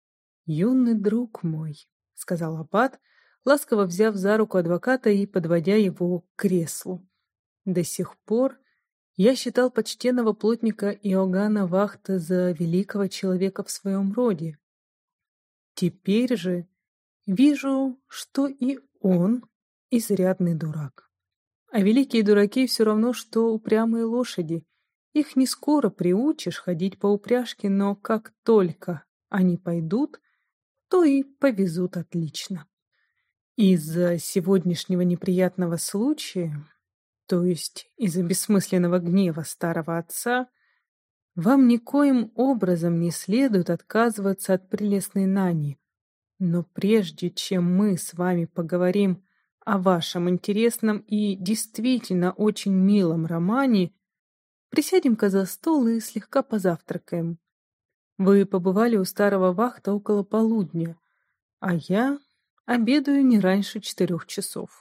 «Юный друг мой», — сказал аббат, ласково взяв за руку адвоката и подводя его к креслу. «До сих пор я считал почтенного плотника Иоганна Вахта за великого человека в своем роде. Теперь же вижу, что и он изрядный дурак. А великие дураки все равно, что упрямые лошади. Их не скоро приучишь ходить по упряжке, но как только они пойдут, то и повезут отлично. Из-за сегодняшнего неприятного случая, то есть из-за бессмысленного гнева старого отца, вам никоим образом не следует отказываться от прелестной Нани. Но прежде чем мы с вами поговорим о вашем интересном и действительно очень милом романе, присядем-ка за стол и слегка позавтракаем. Вы побывали у старого Вахта около полудня, а я обедаю не раньше 4 часов».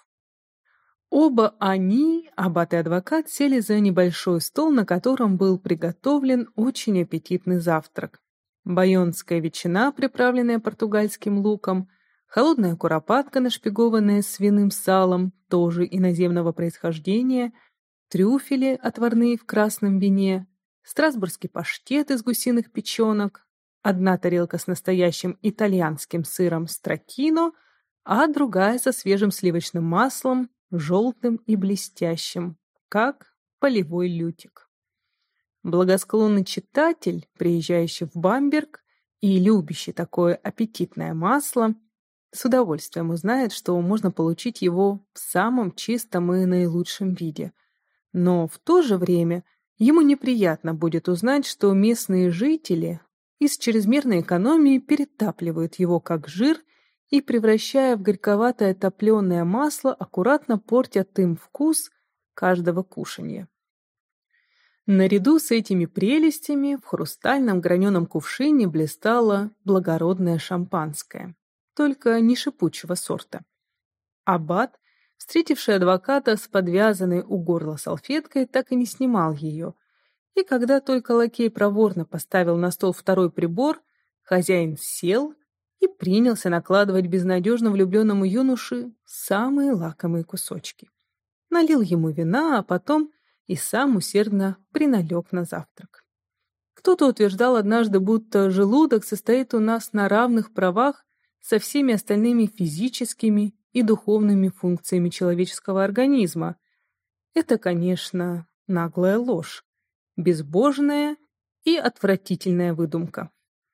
Оба они, аббат и адвокат, сели за небольшой стол, на котором был приготовлен очень аппетитный завтрак. Байонская ветчина, приправленная португальским луком, холодная куропатка, нашпигованная свиным салом, тоже иноземного происхождения, трюфели, отварные в красном вине, страсбургский паштет из гусиных печенок, одна тарелка с настоящим итальянским сыром стракино, а другая со свежим сливочным маслом, желтым и блестящим, как полевой лютик. Благосклонный читатель, приезжающий в Бамберг и любящий такое аппетитное масло, с удовольствием узнает, что можно получить его в самом чистом и наилучшем виде. Но в то же время ему неприятно будет узнать, что местные жители из чрезмерной экономии перетапливают его как жир и, превращая в горьковатое топленое масло, аккуратно портят им вкус каждого кушанья. Наряду с этими прелестями в хрустальном граненом кувшине блистало благородное шампанское, только не шипучего сорта. Аббат, встретивший адвоката с подвязанной у горла салфеткой, так и не снимал ее, и когда только лакей проворно поставил на стол второй прибор, хозяин сел и принялся накладывать безнадежно влюбленному юноше самые лакомые кусочки. Налил ему вина, а потом и сам усердно приналег на завтрак. Кто-то утверждал однажды, будто желудок состоит у нас на равных правах со всеми остальными физическими и духовными функциями человеческого организма. Это, конечно, наглая ложь, безбожная и отвратительная выдумка.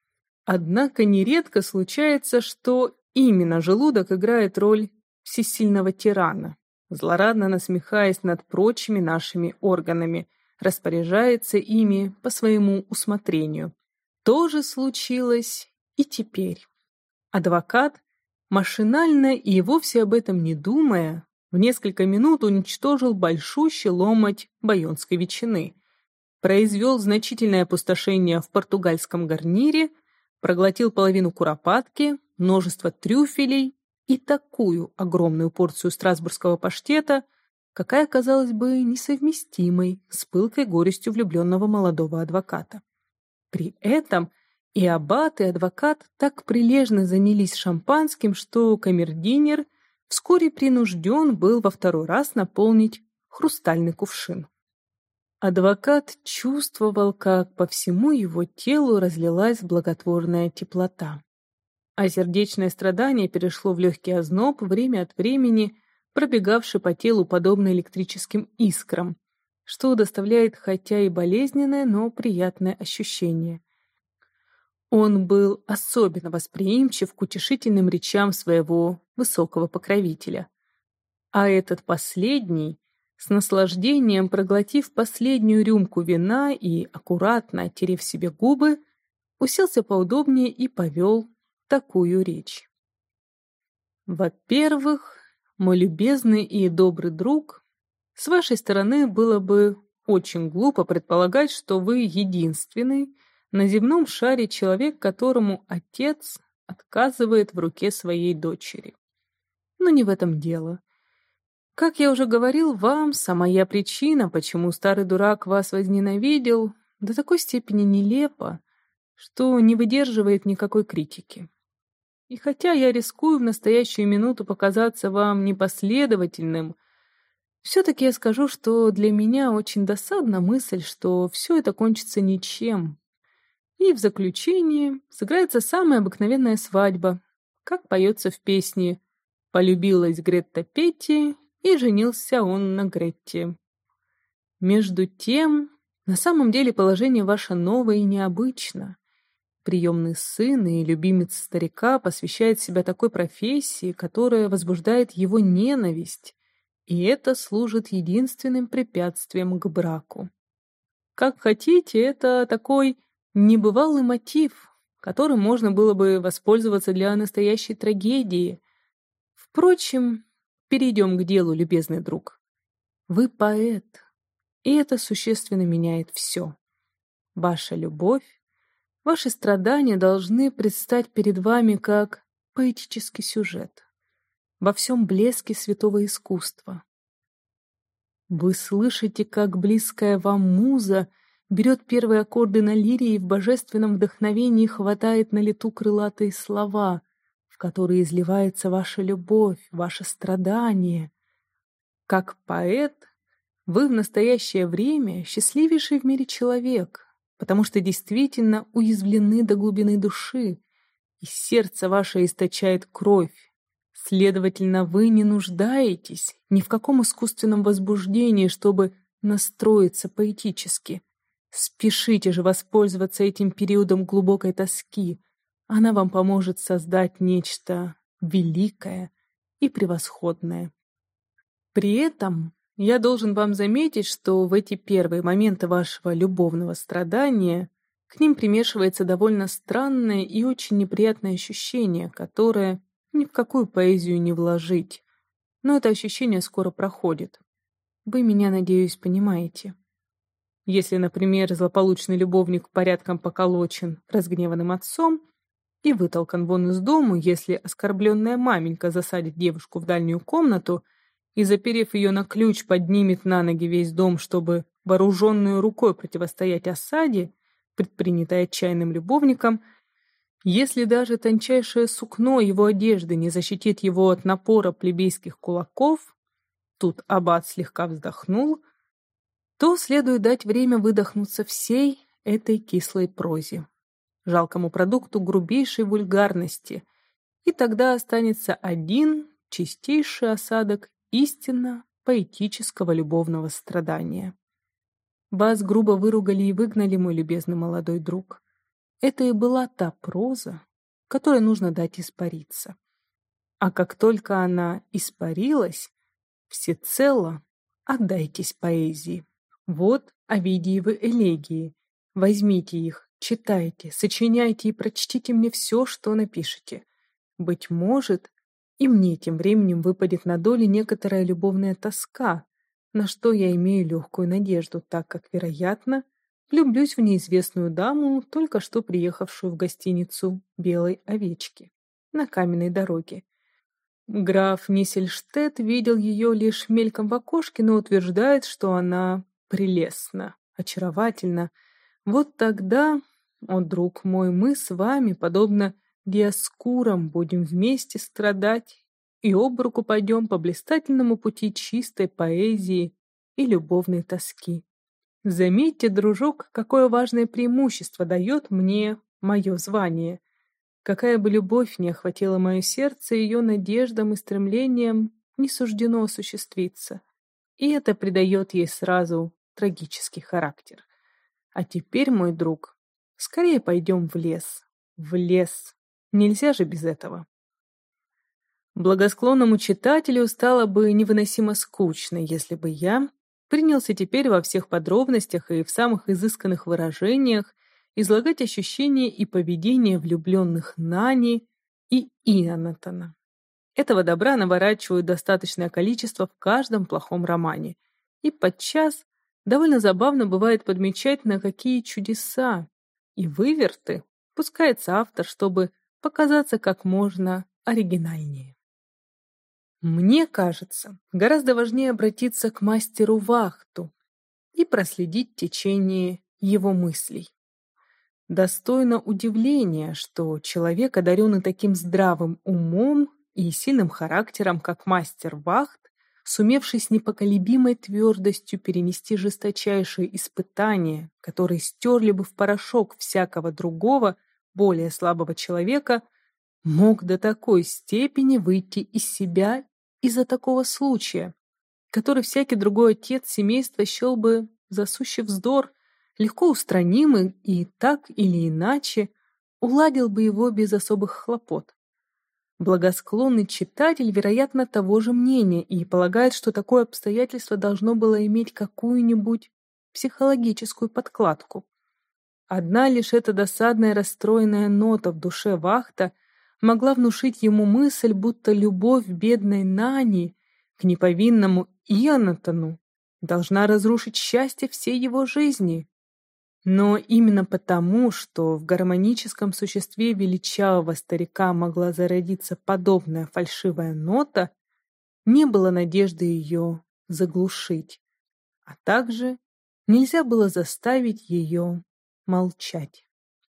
Однако нередко случается, что именно желудок играет роль всесильного тирана, злорадно насмехаясь над прочими нашими органами, распоряжается ими по своему усмотрению. То же случилось и теперь. Адвокат, машинально и вовсе об этом не думая, в несколько минут уничтожил большущий ломоть байонской ветчины, произвел значительное опустошение в португальском гарнире, проглотил половину куропатки, множество трюфелей и такую огромную порцию страсбургского паштета, какая казалась бы несовместимой с пылкой горестью влюбленного молодого адвоката. При этом и аббат, и адвокат так прилежно занялись шампанским, что камердинер вскоре принужден был во второй раз наполнить хрустальный кувшин. Адвокат чувствовал, как по всему его телу разлилась благотворная теплота, а сердечное страдание перешло в легкий озноб, время от времени пробегавший по телу подобно электрическим искрам, что доставляет хотя и болезненное, но приятное ощущение. Он был особенно восприимчив к утешительным речам своего высокого покровителя. А этот последний, с наслаждением проглотив последнюю рюмку вина и аккуратно оттерев себе губы, уселся поудобнее и повел такую речь. Во-первых, мой любезный и добрый друг, с вашей стороны было бы очень глупо предполагать, что вы единственный на земном шаре человек, которому отец отказывает в руке своей дочери. Но не в этом дело. Как я уже говорил вам, сама я причина, почему старый дурак вас возненавидел, до такой степени нелепа, что не выдерживает никакой критики. И хотя я рискую в настоящую минуту показаться вам непоследовательным, все-таки я скажу, что для меня очень досадна мысль, что все это кончится ничем. И в заключение сыграется самая обыкновенная свадьба, как поется в песне «Полюбилась Гретта Петти, и женился он на Гретте». Между тем, на самом деле положение ваше новое и необычно. Приемный сын и любимец старика посвящает себя такой профессии, которая возбуждает его ненависть, и это служит единственным препятствием к браку. Как хотите, это такой небывалый мотив, которым можно было бы воспользоваться для настоящей трагедии. Впрочем, перейдем к делу, любезный друг. Вы поэт, и это существенно меняет все. Ваша любовь, ваши страдания должны предстать перед вами как поэтический сюжет во всем блеске святого искусства. Вы слышите, как близкая вам муза берет первые аккорды на лире и в божественном вдохновении хватает на лету крылатые слова, в которые изливается ваша любовь, ваше страдание. Как поэт, вы в настоящее время счастливейший в мире человек, потому что действительно уязвлены до глубины души, и сердце ваше источает кровь. Следовательно, вы не нуждаетесь ни в каком искусственном возбуждении, чтобы настроиться поэтически. Спешите же воспользоваться этим периодом глубокой тоски. Она вам поможет создать нечто великое и превосходное. При этом я должен вам заметить, что в эти первые моменты вашего любовного страдания к ним примешивается довольно странное и очень неприятное ощущение, которое ни в какую поэзию не вложить. Но это ощущение скоро проходит. Вы меня, надеюсь, понимаете. Если, например, злополучный любовник порядком поколочен разгневанным отцом и вытолкан вон из дому, если оскорбленная маменька засадит девушку в дальнюю комнату и, заперев ее на ключ, поднимет на ноги весь дом, чтобы вооруженной рукой противостоять осаде, предпринятой отчаянным любовником, если даже тончайшее сукно его одежды не защитит его от напора плебейских кулаков, тут аббат слегка вздохнул, то следует дать время выдохнуться всей этой кислой прозе, жалкому продукту грубейшей вульгарности, и тогда останется один чистейший осадок истинно поэтического любовного страдания. Вас грубо выругали и выгнали, мой любезный молодой друг. Это и была та проза, которой нужно дать испариться. А как только она испарилась, всецело отдайтесь поэзии. Вот Овидиевы элегии. Возьмите их, читайте, сочиняйте и прочтите мне все, что напишете. Быть может, и мне тем временем выпадет на долю некоторая любовная тоска, на что я имею легкую надежду, так как, вероятно, влюблюсь в неизвестную даму, только что приехавшую в гостиницу «Белой овечки» на каменной дороге. Граф Ниссельштедт видел ее лишь мельком в окошке, но утверждает, что она прелестна, очаровательна. Вот тогда, о друг мой, мы с вами, подобно Диоскурам, будем вместе страдать и об руку пойдем по блистательному пути чистой поэзии и любовной тоски. Заметьте, дружок, какое важное преимущество дает мне мое звание. Какая бы любовь ни охватила мое сердце, ее надеждам и стремлениям не суждено осуществиться. И это придает ей сразу трагический характер. А теперь, мой друг, скорее пойдем в лес. В лес. Нельзя же без этого. Благосклонному читателю стало бы невыносимо скучно, если бы я принялся теперь во всех подробностях и в самых изысканных выражениях излагать ощущения и поведение влюбленных Нани и Ионатана. Этого добра наворачивают достаточное количество в каждом плохом романе. И подчас довольно забавно бывает подмечать, на какие чудеса и выверты пускается автор, чтобы показаться как можно оригинальнее. Мне кажется, гораздо важнее обратиться к мастеру Вахту и проследить течение его мыслей. Достойно удивления, что человек, одаренный таким здравым умом и сильным характером, как мастер Вахт, сумевший с непоколебимой твердостью перенести жесточайшие испытания, которые стерли бы в порошок всякого другого, более слабого человека, мог до такой степени выйти из себя из-за такого случая, который всякий другой отец семейства счел бы за сущий вздор, легко устранимый и так или иначе уладил бы его без особых хлопот. Благосклонный читатель, вероятно, того же мнения и полагает, что такое обстоятельство должно было иметь какую-нибудь психологическую подкладку. Одна лишь эта досадная расстроенная нота в душе Вахта могла внушить ему мысль, будто любовь бедной Нани к неповинному Ионатану должна разрушить счастье всей его жизни. Но именно потому, что в гармоническом существе величавого старика могла зародиться подобная фальшивая нота, не было надежды ее заглушить, а также нельзя было заставить ее молчать.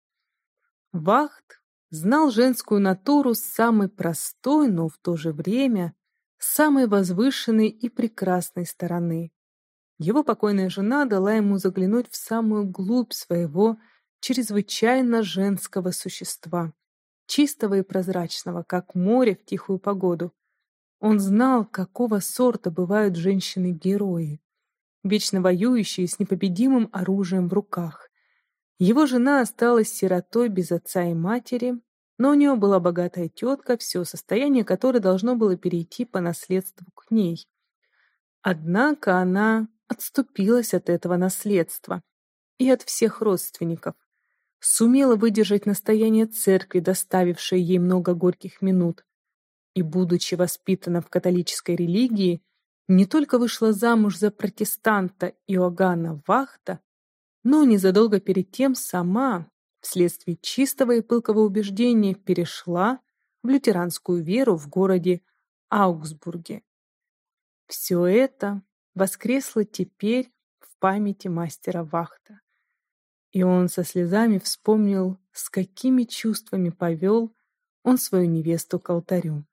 Вахт знал женскую натуру с самой простой, но в то же время самой возвышенной и прекрасной стороны. Его покойная жена дала ему заглянуть в самую глубь своего чрезвычайно женского существа, чистого и прозрачного, как море в тихую погоду. Он знал, какого сорта бывают женщины-герои, вечно воюющие с непобедимым оружием в руках. Его жена осталась сиротой без отца и матери, но у нее была богатая тетка, все состояние которой должно было перейти по наследству к ней. Однако она отступилась от этого наследства и от всех родственников, сумела выдержать настояние церкви, доставившее ей много горьких минут, и, будучи воспитана в католической религии, не только вышла замуж за протестанта Иоганна Вахта, но незадолго перед тем сама, вследствие чистого и пылкого убеждения, перешла в лютеранскую веру в городе Аугсбурге. Все это воскресло теперь в памяти мастера Вахта, и он со слезами вспомнил, с какими чувствами повел он свою невесту к алтарю.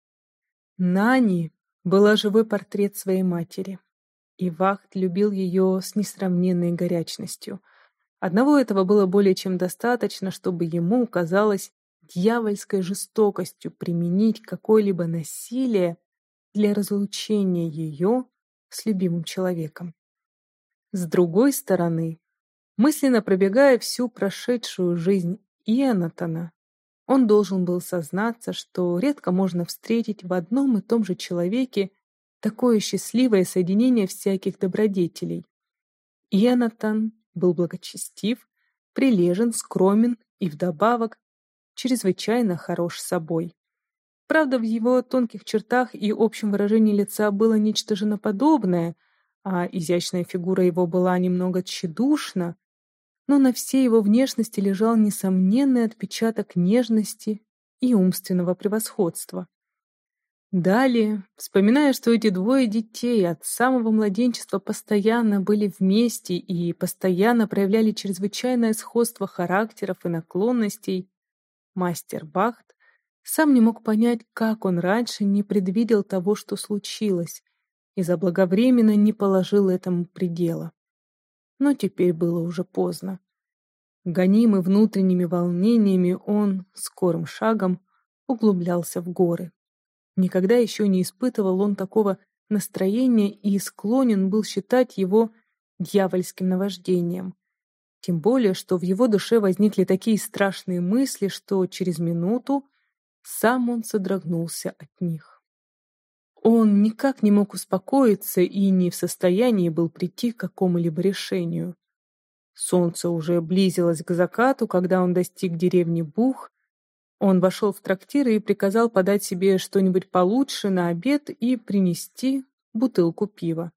Нани была живой портрет своей матери, и Вахт любил ее с несравненной горячностью. Одного этого было более чем достаточно, чтобы ему казалось дьявольской жестокостью применить какое-либо насилие для разлучения ее с любимым человеком. С другой стороны, мысленно пробегая всю прошедшую жизнь Ионатана, он должен был сознаться, что редко можно встретить в одном и том же человеке такое счастливое соединение всяких добродетелей. Ионатан был благочестив, прилежен, скромен и вдобавок чрезвычайно хорош собой. Правда, в его тонких чертах и общем выражении лица было нечто женоподобное, а изящная фигура его была немного тщедушна, но на всей его внешности лежал несомненный отпечаток нежности и умственного превосходства. Далее, вспоминая, что эти двое детей от самого младенчества постоянно были вместе и постоянно проявляли чрезвычайное сходство характеров и наклонностей, мастер Вахт сам не мог понять, как он раньше не предвидел того, что случилось, и заблаговременно не положил этому предела. Но теперь было уже поздно. Гонимый внутренними волнениями, он скорым шагом углублялся в горы. Никогда еще не испытывал он такого настроения и склонен был считать его дьявольским наваждением. Тем более, что в его душе возникли такие страшные мысли, что через минуту сам он содрогнулся от них. Он никак не мог успокоиться и не в состоянии был прийти к какому-либо решению. Солнце уже близилось к закату, когда он достиг деревни Бух. Он вошел в трактир и приказал подать себе что-нибудь получше на обед и принести бутылку пива.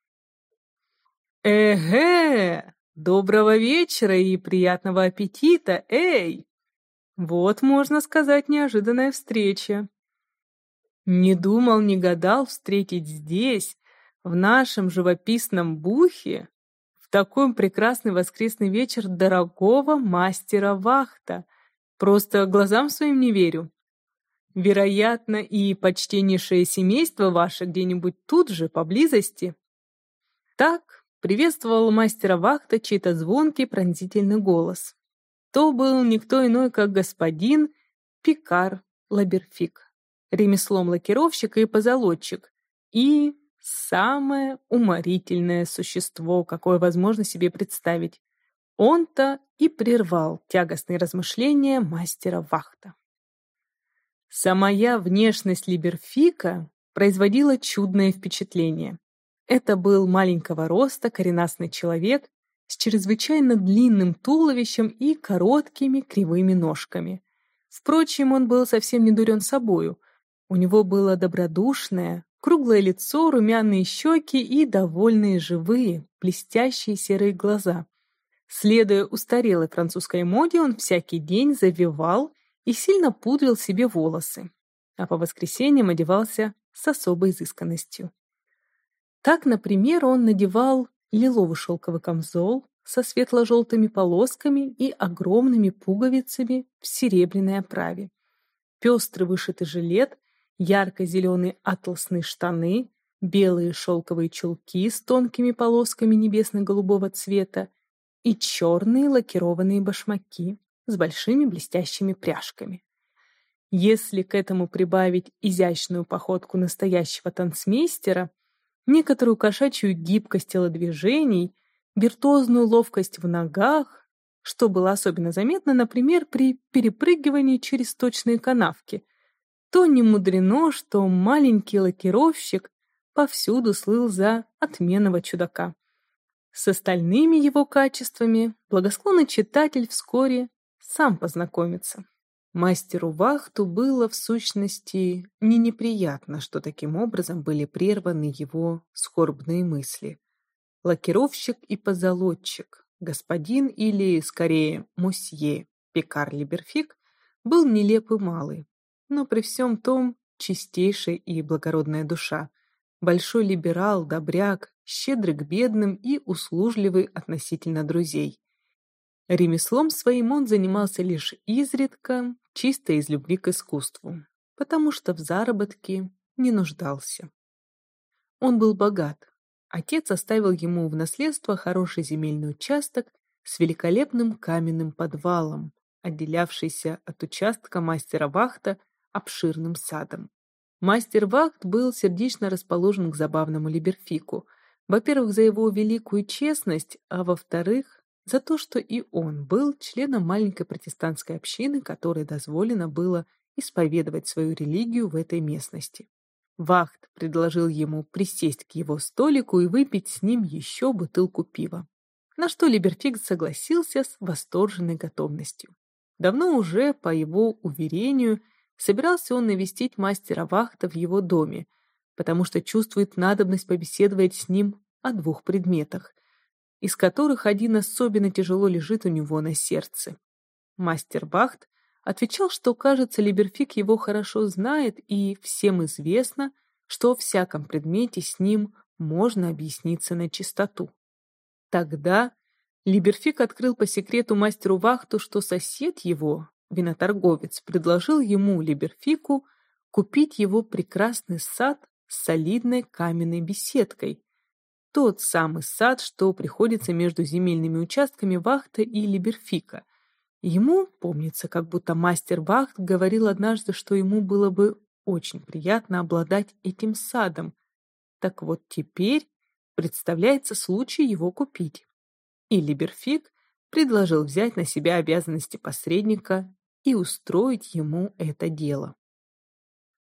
«Эге! Доброго вечера и приятного аппетита, эй! Вот, можно сказать, неожиданная встреча». Не думал, не гадал встретить здесь, в нашем живописном Бухе, в такой прекрасный воскресный вечер дорогого мастера Вахта. Просто глазам своим не верю. Вероятно, и почтеннейшее семейство ваше где-нибудь тут же, поблизости. Так приветствовал мастера Вахта чей-то звонкий пронзительный голос. То был никто иной, как господин Пикар Лаберфик, ремеслом лакировщика и позолотчик, и самое уморительное существо, какое возможно себе представить. Он-то и прервал тягостные размышления мастера Вахта. Самая внешность Либерфика производила чудное впечатление. Это был маленького роста коренастный человек с чрезвычайно длинным туловищем и короткими кривыми ножками. Впрочем, он был совсем не дурен собою. У него было добродушное, круглое лицо, румяные щеки и довольные живые, блестящие серые глаза. Следуя устарелой французской моде, он всякий день завивал и сильно пудрил себе волосы, а по воскресеньям одевался с особой изысканностью. Так, например, он надевал лиловый шелковый камзол со светло-желтыми полосками и огромными пуговицами в серебряной оправе, пестрый вышитый жилет, ярко-зеленые атласные штаны, белые шелковые чулки с тонкими полосками небесно-голубого цвета и черные лакированные башмаки с большими блестящими пряжками. Если к этому прибавить изящную походку настоящего танцмейстера, некоторую кошачью гибкость телодвижений, виртуозную ловкость в ногах, что было особенно заметно, например, при перепрыгивании через сточные канавки, то не мудрено, что маленький лакировщик повсюду слыл за отменного чудака. С остальными его качествами благосклонный читатель вскоре сам познакомится. Мастеру Вахту было, в сущности, не неприятно, что таким образом были прерваны его скорбные мысли. Лакировщик и позолотчик, господин или, скорее, мосье Пикар Либерфик, был нелепый малый, но при всем том чистейшая и благородная душа, большой либерал, добряк, щедрый к бедным и услужливый относительно друзей. Ремеслом своим он занимался лишь изредка, чисто из любви к искусству, потому что в заработке не нуждался. Он был богат. Отец оставил ему в наследство хороший земельный участок с великолепным каменным подвалом, отделявшийся от участка мастера Вахта обширным садом. Мастер Вахт был сердечно расположен к забавному Либерфику, во-первых, за его великую честность, а во-вторых, за то, что и он был членом маленькой протестантской общины, которой дозволено было исповедовать свою религию в этой местности. Вахт предложил ему присесть к его столику и выпить с ним еще бутылку пива, на что Либерфик согласился с восторженной готовностью. Давно уже, по его уверению, собирался он навестить мастера Вахта в его доме, потому что чувствует надобность побеседовать с ним о двух предметах, из которых один особенно тяжело лежит у него на сердце. Мастер Вахт отвечал, что, кажется, Либерфик его хорошо знает, и всем известно, что о всяком предмете с ним можно объясниться на чистоту. Тогда Либерфик открыл по секрету мастеру Вахту, что сосед его, виноторговец, предложил ему, Либерфику, купить его прекрасный сад с солидной каменной беседкой. Тот самый сад, что приходится между земельными участками Вахта и Либерфика. Ему помнится, как будто мастер Вахт говорил однажды, что ему было бы очень приятно обладать этим садом. Так вот теперь представляется случай его купить. И Либерфик предложил взять на себя обязанности посредника и устроить ему это дело.